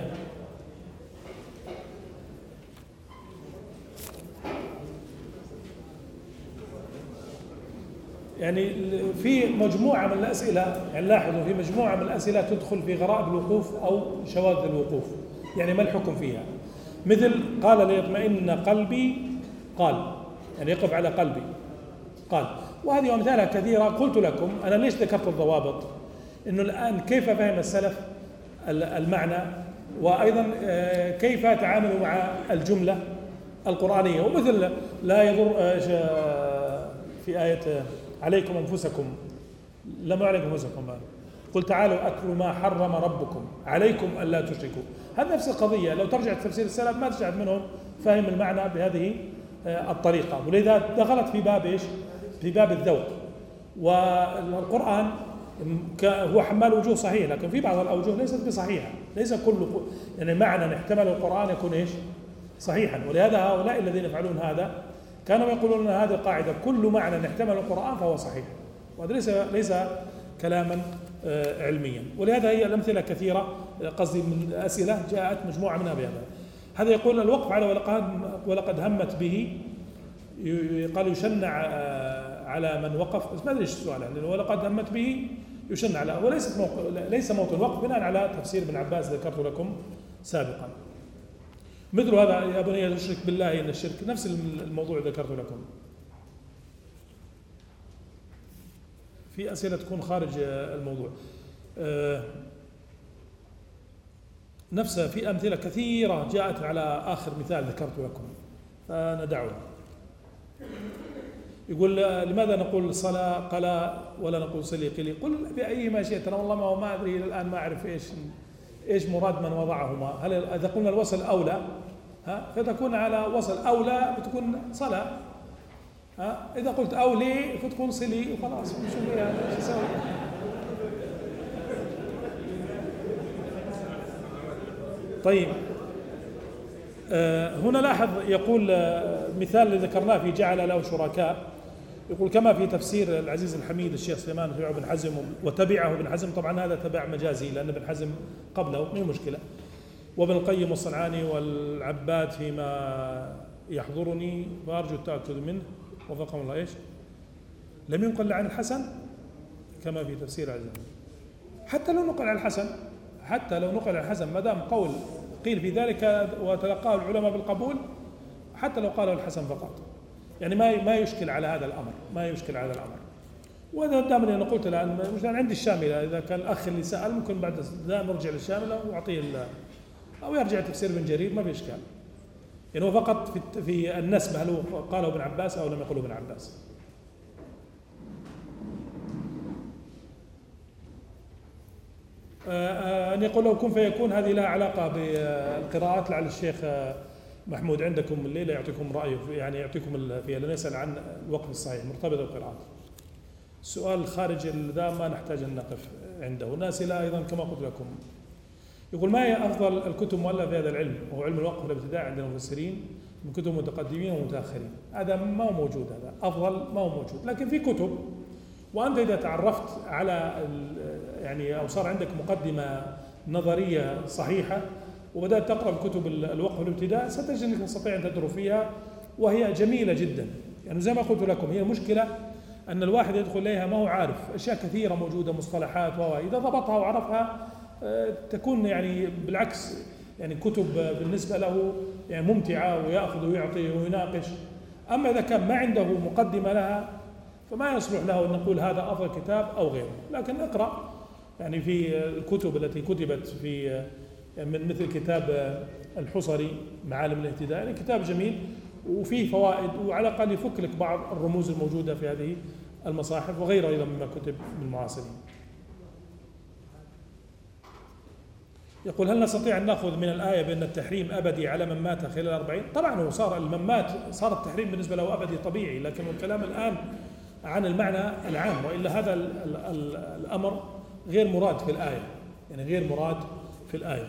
يعني في مجموعة من الأسئلة، يعني لاحظوا في مجموعة من الأسئلة تدخل في غرائب الوقوف أو شواذ الوقوف، يعني ما الحكم فيها؟ مثل قال ليطمئن قلبي، قال يعني يقف على قلبي، قال. وهذه أمثالها كثيرة. قلت لكم أنا ليش ذكرت الضوابط؟ إنه الآن كيف فهم السلف المعنى، وأيضا كيف تعاملوا مع الجملة القرآنية. ومثل لا يضر في آية عليكم أنفسكم، لما عليكم أنفسكم، قل تعالوا أتلوا ما حرم ربكم عليكم ألا تشركوا. هذا نفس القضية. لو ترجع تفسير السلف ما تجد منهم فهم المعنى بهذه الطريقة، ولذا دخلت في باب إيش؟ في باب الذوق. والقرآن هو حمال وجوه صحيح، لكن في بعض الأوجه ليست بصحيحة. ليس كل يعني معنى احتمل القرآن يكون إيش؟ صحيحا. ولهذا هؤلاء الذين يفعلون هذا كانوا يقولون أن هذه القاعدة كل معنى احتمل القرآن فهو صحيح، وهذا ليس كلاما علميا. ولهذا هي الأمثلة كثيرة، قصدي من أسئلة جاءت مجموعة منها بهذا. هذا يقول الوقف على ولقد همت به، قال يشنع على من وقف، بس ما أدري إيش السؤال يعني. ولقد همت به يشنع على، ليس موت الوقف بناء على تفسير ابن عباس ذكرت لكم سابقا. مثل هذا يا بني تشرك بالله إن الشرك، نفس الموضوع ذكرت لكم. في أسئلة تكون خارج الموضوع. نفسها في أمثلة كثيرة جاءت على آخر مثال ذكرت لكم فندعوها. يقول لماذا نقول صلاة قلا ولا نقول صلي قلي؟ قل بأي ما شئت، أنا والله ما أدري إلى الآن، ما أعرف إيش مراد من وضعهما. هل إذا قلنا الوصل أولى فتكون على وصل أولى بتكون صلاة، إذا قلت أولي فتكون صلي وخلاص. شو يعني ايش يسوي؟ طيب هنا لاحظ يقول مثال اللي ذكرناه في جعل له شركاء، يقول كما في تفسير العزيز الحميد الشيخ سليمان تبعه ابن حزم وتبعه ابن حزم، طبعا هذا تبع مجازي لأن ابن حزم قبله ما هي مشكلة، وابن القيم والصنعاني والعباد فيما يحضرني وأرجو التأكد منه وفقهم الله. إيش لم ينقل عن الحسن كما في تفسير العزيز، حتى لو نقل عن الحسن، حتى لو نقل عن الحسن ما دام قول قيل في ذلك وتلقاه العلماء بالقبول، حتى لو قاله الحسن فقط، يعني ما يشكل على هذا الأمر، ما يشكل على الأمر. وإذا دائما أنا قلت الآن مثلا عندي الشاملة، إذا كان الأخ اللي سأل ممكن بعد دائما نرجع للشاملة وأعطيه أو يرجع تفسير ابن جرير، ما في إشكال. يعني هو فقط في النسب هل هو قاله ابن عباس أو لم يقله ابن عباس. أن يقول له كن فيكون، هذه لها علاقة بالقراءات، لعل الشيخ محمود عندكم الليلة يعطيكم رأيه، يعني يعطيكم فيها، لن يسأل عن الوقف الصحيح مرتبط بالقراءات. السؤال خارج ذا ما نحتاج أن نقف عنده. والناسلة أيضا كما قلت لكم، يقول ما هي أفضل الكتب مؤلفة في هذا العلم؟ وهو علم الوقف والابتداء عند المفسرين من كتب متقدمين ومتأخرين. هذا ما هو موجود، هذا أفضل ما هو موجود، لكن في كتب، وأنت إذا تعرفت على يعني أو صار عندك مقدمة نظرية صحيحة وبدأت تقرأ كتب الوقف والابتداء ستجد أنك تستطيع أن تدرس فيها، وهي جميلة جدا. يعني زي ما قلت لكم هي مشكلة أن الواحد يدخل إليها ما هو عارف أشياء كثيرة موجودة، مصطلحات إذا ضبطها وعرفها تكون يعني بالعكس يعني كتب بالنسبة له يعني ممتعة، ويأخذ ويعطي ويناقش. أما إذا كان ما عنده مقدمة لها فما يصلح له أن نقول هذا أفضل كتاب أو غيره. لكن اقرأ يعني في الكتب التي كتبت في من مثل كتاب الحصري معالم الاهتداء، يعني كتاب جميل وفيه فوائد، وعلى الأقل يفك لك بعض الرموز الموجودة في هذه المصاحف وغيرها أيضا مما كتب من المعاصرين. يقول هل نستطيع أن نأخذ من الآية بأن التحريم أبدي على من مات خلال 40؟ طبعا هو صار من مات صار التحريم بالنسبة له أبدي طبيعي، لكن الكلام الآن عن المعنى العام، وإلا هذا الأمر غير مراد في الآية، يعني غير مراد في الآية.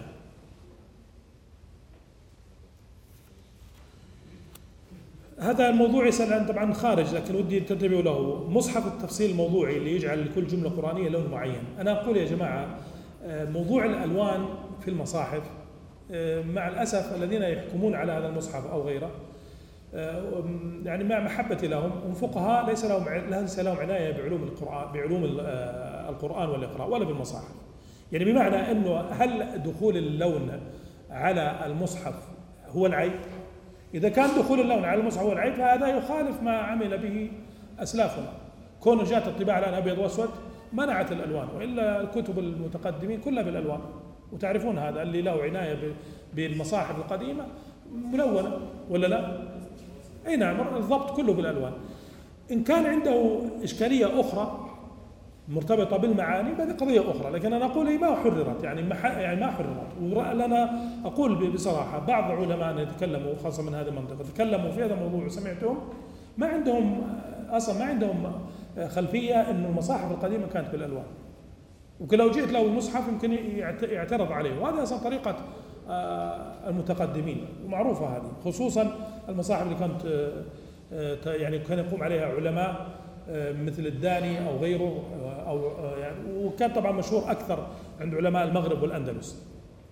هذا الموضوع يسأل عن طبعا خارج، لكن ودي تنتبهوا له. مصحف التفصيل الموضوعي اللي يجعل لكل جملة قرآنية لون معين. أنا أقول يا جماعة موضوع الألوان في المصاحف مع الأسف الذين يحكمون على هذا المصحف أو غيره يعني مع محبتي لهم وفقهاء ليس لهم عناية بعلوم القرآن والإقراء ولا بالمصاحف. يعني بمعنى أنه هل دخول اللون على المصحف هو العيب؟ إذا كان دخول اللون على المصحف هو العيب فهذا يخالف ما عمل به أسلافنا. كون جاءت الطباعة الآن أبيض وأسود منعت الألوان، وإلا الكتب المتقدمين كلها بالألوان، وتعرفون هذا اللي له عناية بالمصاحف القديمة ملونة ولا لا؟ أي نعم، الضبط كله بالألوان. إن كان عنده إشكالية أخرى مرتبطة بالمعاني هذه قضية أخرى، لكن أنا أقول ما حررت، يعني ما حررت. ولنا أقول بصراحة بعض علماء يتكلموا خاصة من هذه المنطقة تكلموا في هذا الموضوع وسمعتهم ما عندهم أصلا ما عندهم خلفية أن المصاحف القديمة كانت بالألوان، ولو جئت له المصحف يمكن يعترض عليه، وهذا أصلا طريقة المتقدمين ومعروفة هذه، خصوصا المصاحف اللي كانت يعني كان يقوم عليها علماء مثل الداني أو غيره أو يعني، وكان طبعا مشهور أكثر عند علماء المغرب والأندلس.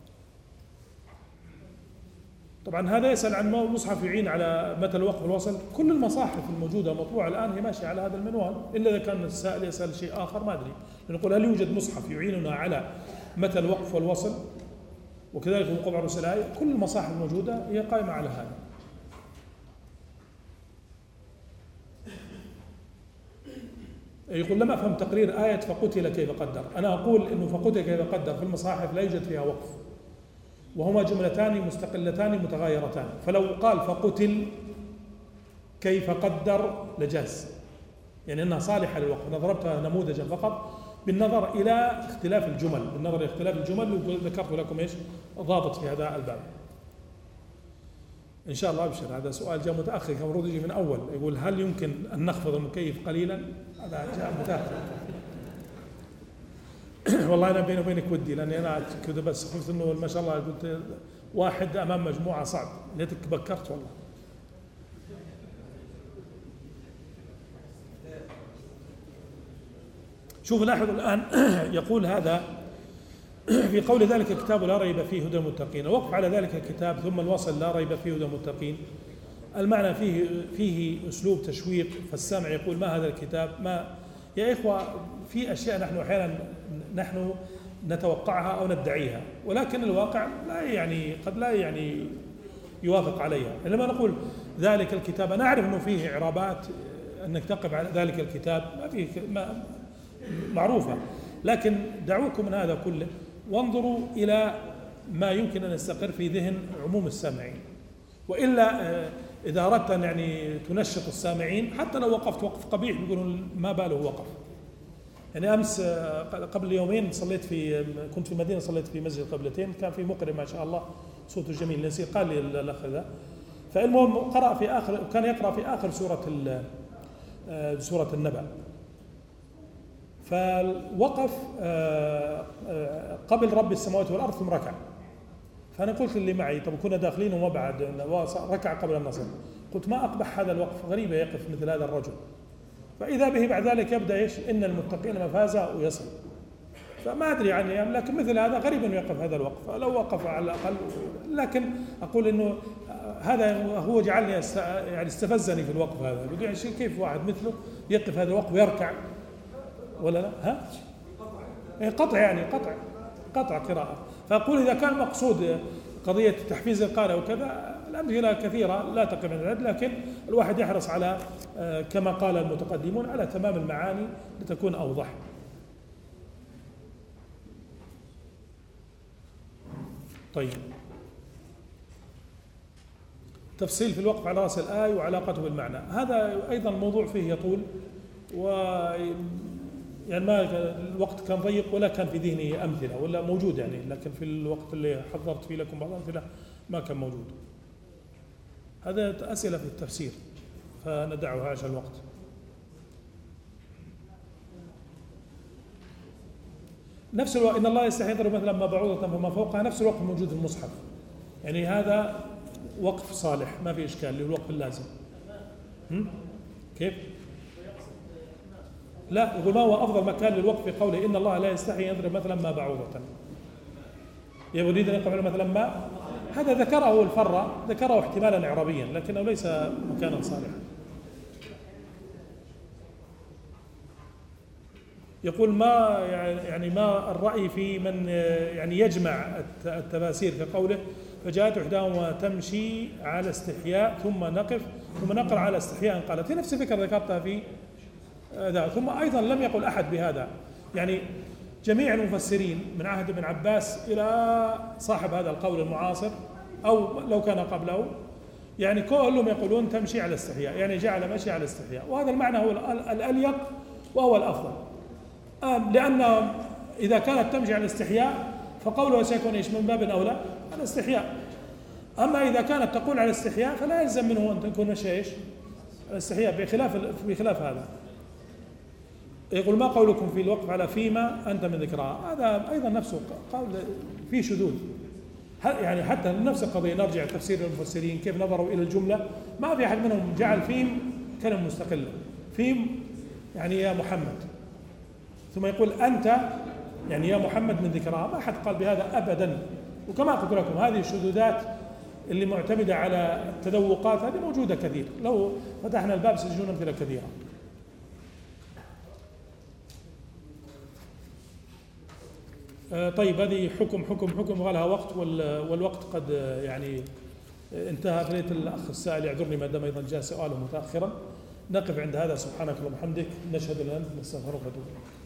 طبعا هذا يسأل عن مصحف يعين على متى الوقف والوصل. كل المصاحف الموجودة مطبوعة الآن هي ماشية على هذا المنوال، إلا إذا كان السائل يسأل شيء آخر ما أدري. نقول هل يوجد مصحف يعيننا على متى الوقف والوصل؟ وكذلك وقوع عروس الآية. كل المصاحف الموجودة هي قائمة على هذا. يقول لم أفهم تقرير آية فقتل كيف قدر. أنا أقول إنه فقتل كيف قدر في المصاحف لا يوجد فيها وقف، وهما جملتان مستقلتان متغايرتان، فلو قال فقتل كيف قدر لجاز، يعني أنها صالحة للوقف. أنا ضربتها نموذجا فقط بالنظر إلى اختلاف الجمل، وذكرت لكم إيش ضابط في هذا الباب. إن شاء الله أبشر. هذا سؤال جاء متأخر، كان المفروض يجي من أول. يقول هل يمكن أن نخفض المكيف قليلا؟ هذا جاء متأخر. والله أنا بيني وبينك ودي، لأني أنا كذا بس خفت إنه ما شاء الله قلت واحد أمام مجموعة صعب، ليتك بكرت والله. شوف لاحظوا الآن يقول هذا في قول ذلك الكتاب لا ريب فيه هدى المتقين، وقف على ذلك الكتاب ثم الوصل لا ريب فيه هدى المتقين. المعنى فيه أسلوب تشويق، فالسامع يقول ما هذا الكتاب؟ ما يا إخوة، في أشياء نحن أحيانا نتوقعها أو ندعيها، ولكن الواقع قد لا يوافق عليها. لما نقول ذلك الكتاب نعرف أنه فيه إعرابات أنك تقف على ذلك الكتاب ما معروفة، لكن دعوكم من هذا كله وانظروا إلى ما يمكن أن يستقر في ذهن عموم السامعين. وإلا إذا أردت أن تنشط السامعين حتى لو وقفت وقف قبيح بيقولون ما باله وقف. أمس قبل يومين كنت في المدينة، صليت في مسجد قبلتين، كان في مقرئ ما شاء الله صوته جميل نسي، قال لي الأخ ذا، فالمهم كان يقرأ في آخر سورة النبأ، فوقف قبل رب السماوات والأرض ثم ركع. فأنا قلت اللي معي طب كنا داخلين وما بعد ركع قبل النصر، قلت ما أقبح هذا الوقف، غريبة يقف مثل هذا الرجل. فإذا به بعد ذلك يبدأ إن المتقين مفازة ويصل. فما أدري لكن مثل هذا غريب أن يقف هذا الوقف، فلو وقف على الأقل. لكن أقول إنه هذا هو جعلني استفزني في الوقف هذا. يقول كيف واحد مثله يقف هذا الوقف ويركع ولا لا؟ قطع قراءة. فأقول إذا كان مقصود قضية تحفيز القارئ وكذا، الأمثلة كثيرة لا تقف عند العد، لكن الواحد يحرص على كما قال المتقدمون على تمام المعاني لتكون أوضح. طيب، تفصيل في الوقف على رأس الآية وعلاقته بالمعنى، هذا أيضا الموضوع فيه يطول، ما الوقت كان ضيق ولا كان في ذهني أمثلة ولا موجود لكن في الوقت اللي حضرت فيه لكم بعض الأمثلة ما كان موجود. هذا أسئلة في التفسير فندعها عشان الوقت. نفس الوقت إن الله يستحي يضرب مثلا ما بعوضة فما فوقها، نفس الوقت موجود في المصحف، هذا وقف صالح ما في إشكال، للوقف اللازم. كيف؟ لا، يقول ما هو أفضل مكان للوقف في قوله إن الله لا يستحي يضرب مثلا ما بعوضة، يريد أن يقف مثلا ما، هذا ذكره الفرة، ذكره احتمالا إعرابيا لكنه ليس مكانا صالحا. يقول ما ما الرأي في من يجمع التفاسير في قوله فجاءت إحداهما تمشي على استحياء ثم نقف ثم نقرأ على استحياء قالت، في نفس الفكرة ذكرتها في ثم أيضا لم يقل أحد بهذا. جميع المفسرين من عهد ابن عباس إلى صاحب هذا القول المعاصر أو لو كان قبله كلهم يقولون تمشي على استحياء، جعل مشي على استحياء، وهذا المعنى هو الأليق وهو الأفضل، لأن إذا كانت تمشي على استحياء فقوله سيكون من باب أولى على استحياء. أما إذا كانت تقول على استحياء فلا يلزم منه أن تكون مشي على استحياء، بخلاف هذا. يقول ما قولكم في الوقف على فيما أنت من ذكرها، هذا أيضا نفسه قول فيه شذوذ. حتى نفس القضية نرجع تفسير المفسرين كيف نظروا إلى الجملة، ما في أحد منهم جعل فيم كلمة مستقلة، فيم يا محمد، ثم يقول أنت يا محمد من ذكرها، ما أحد قال بهذا أبدا. وكما قلت لكم هذه الشذوذات اللي معتمدة على التذوقات هذه موجودة كثير، لو فتحنا الباب سيجدون أمثلة كثيرة. طيب، هذه حكم غالها وقت، والوقت قد انتهى. فليت الأخ السائل يعذرني ما دام أيضا جاء سؤاله متأخرا. نقف عند هذا. سبحانك اللهم وبحمدك، نشهد أن لا إله إلا أنت، نستغفرك ونتوب إليك.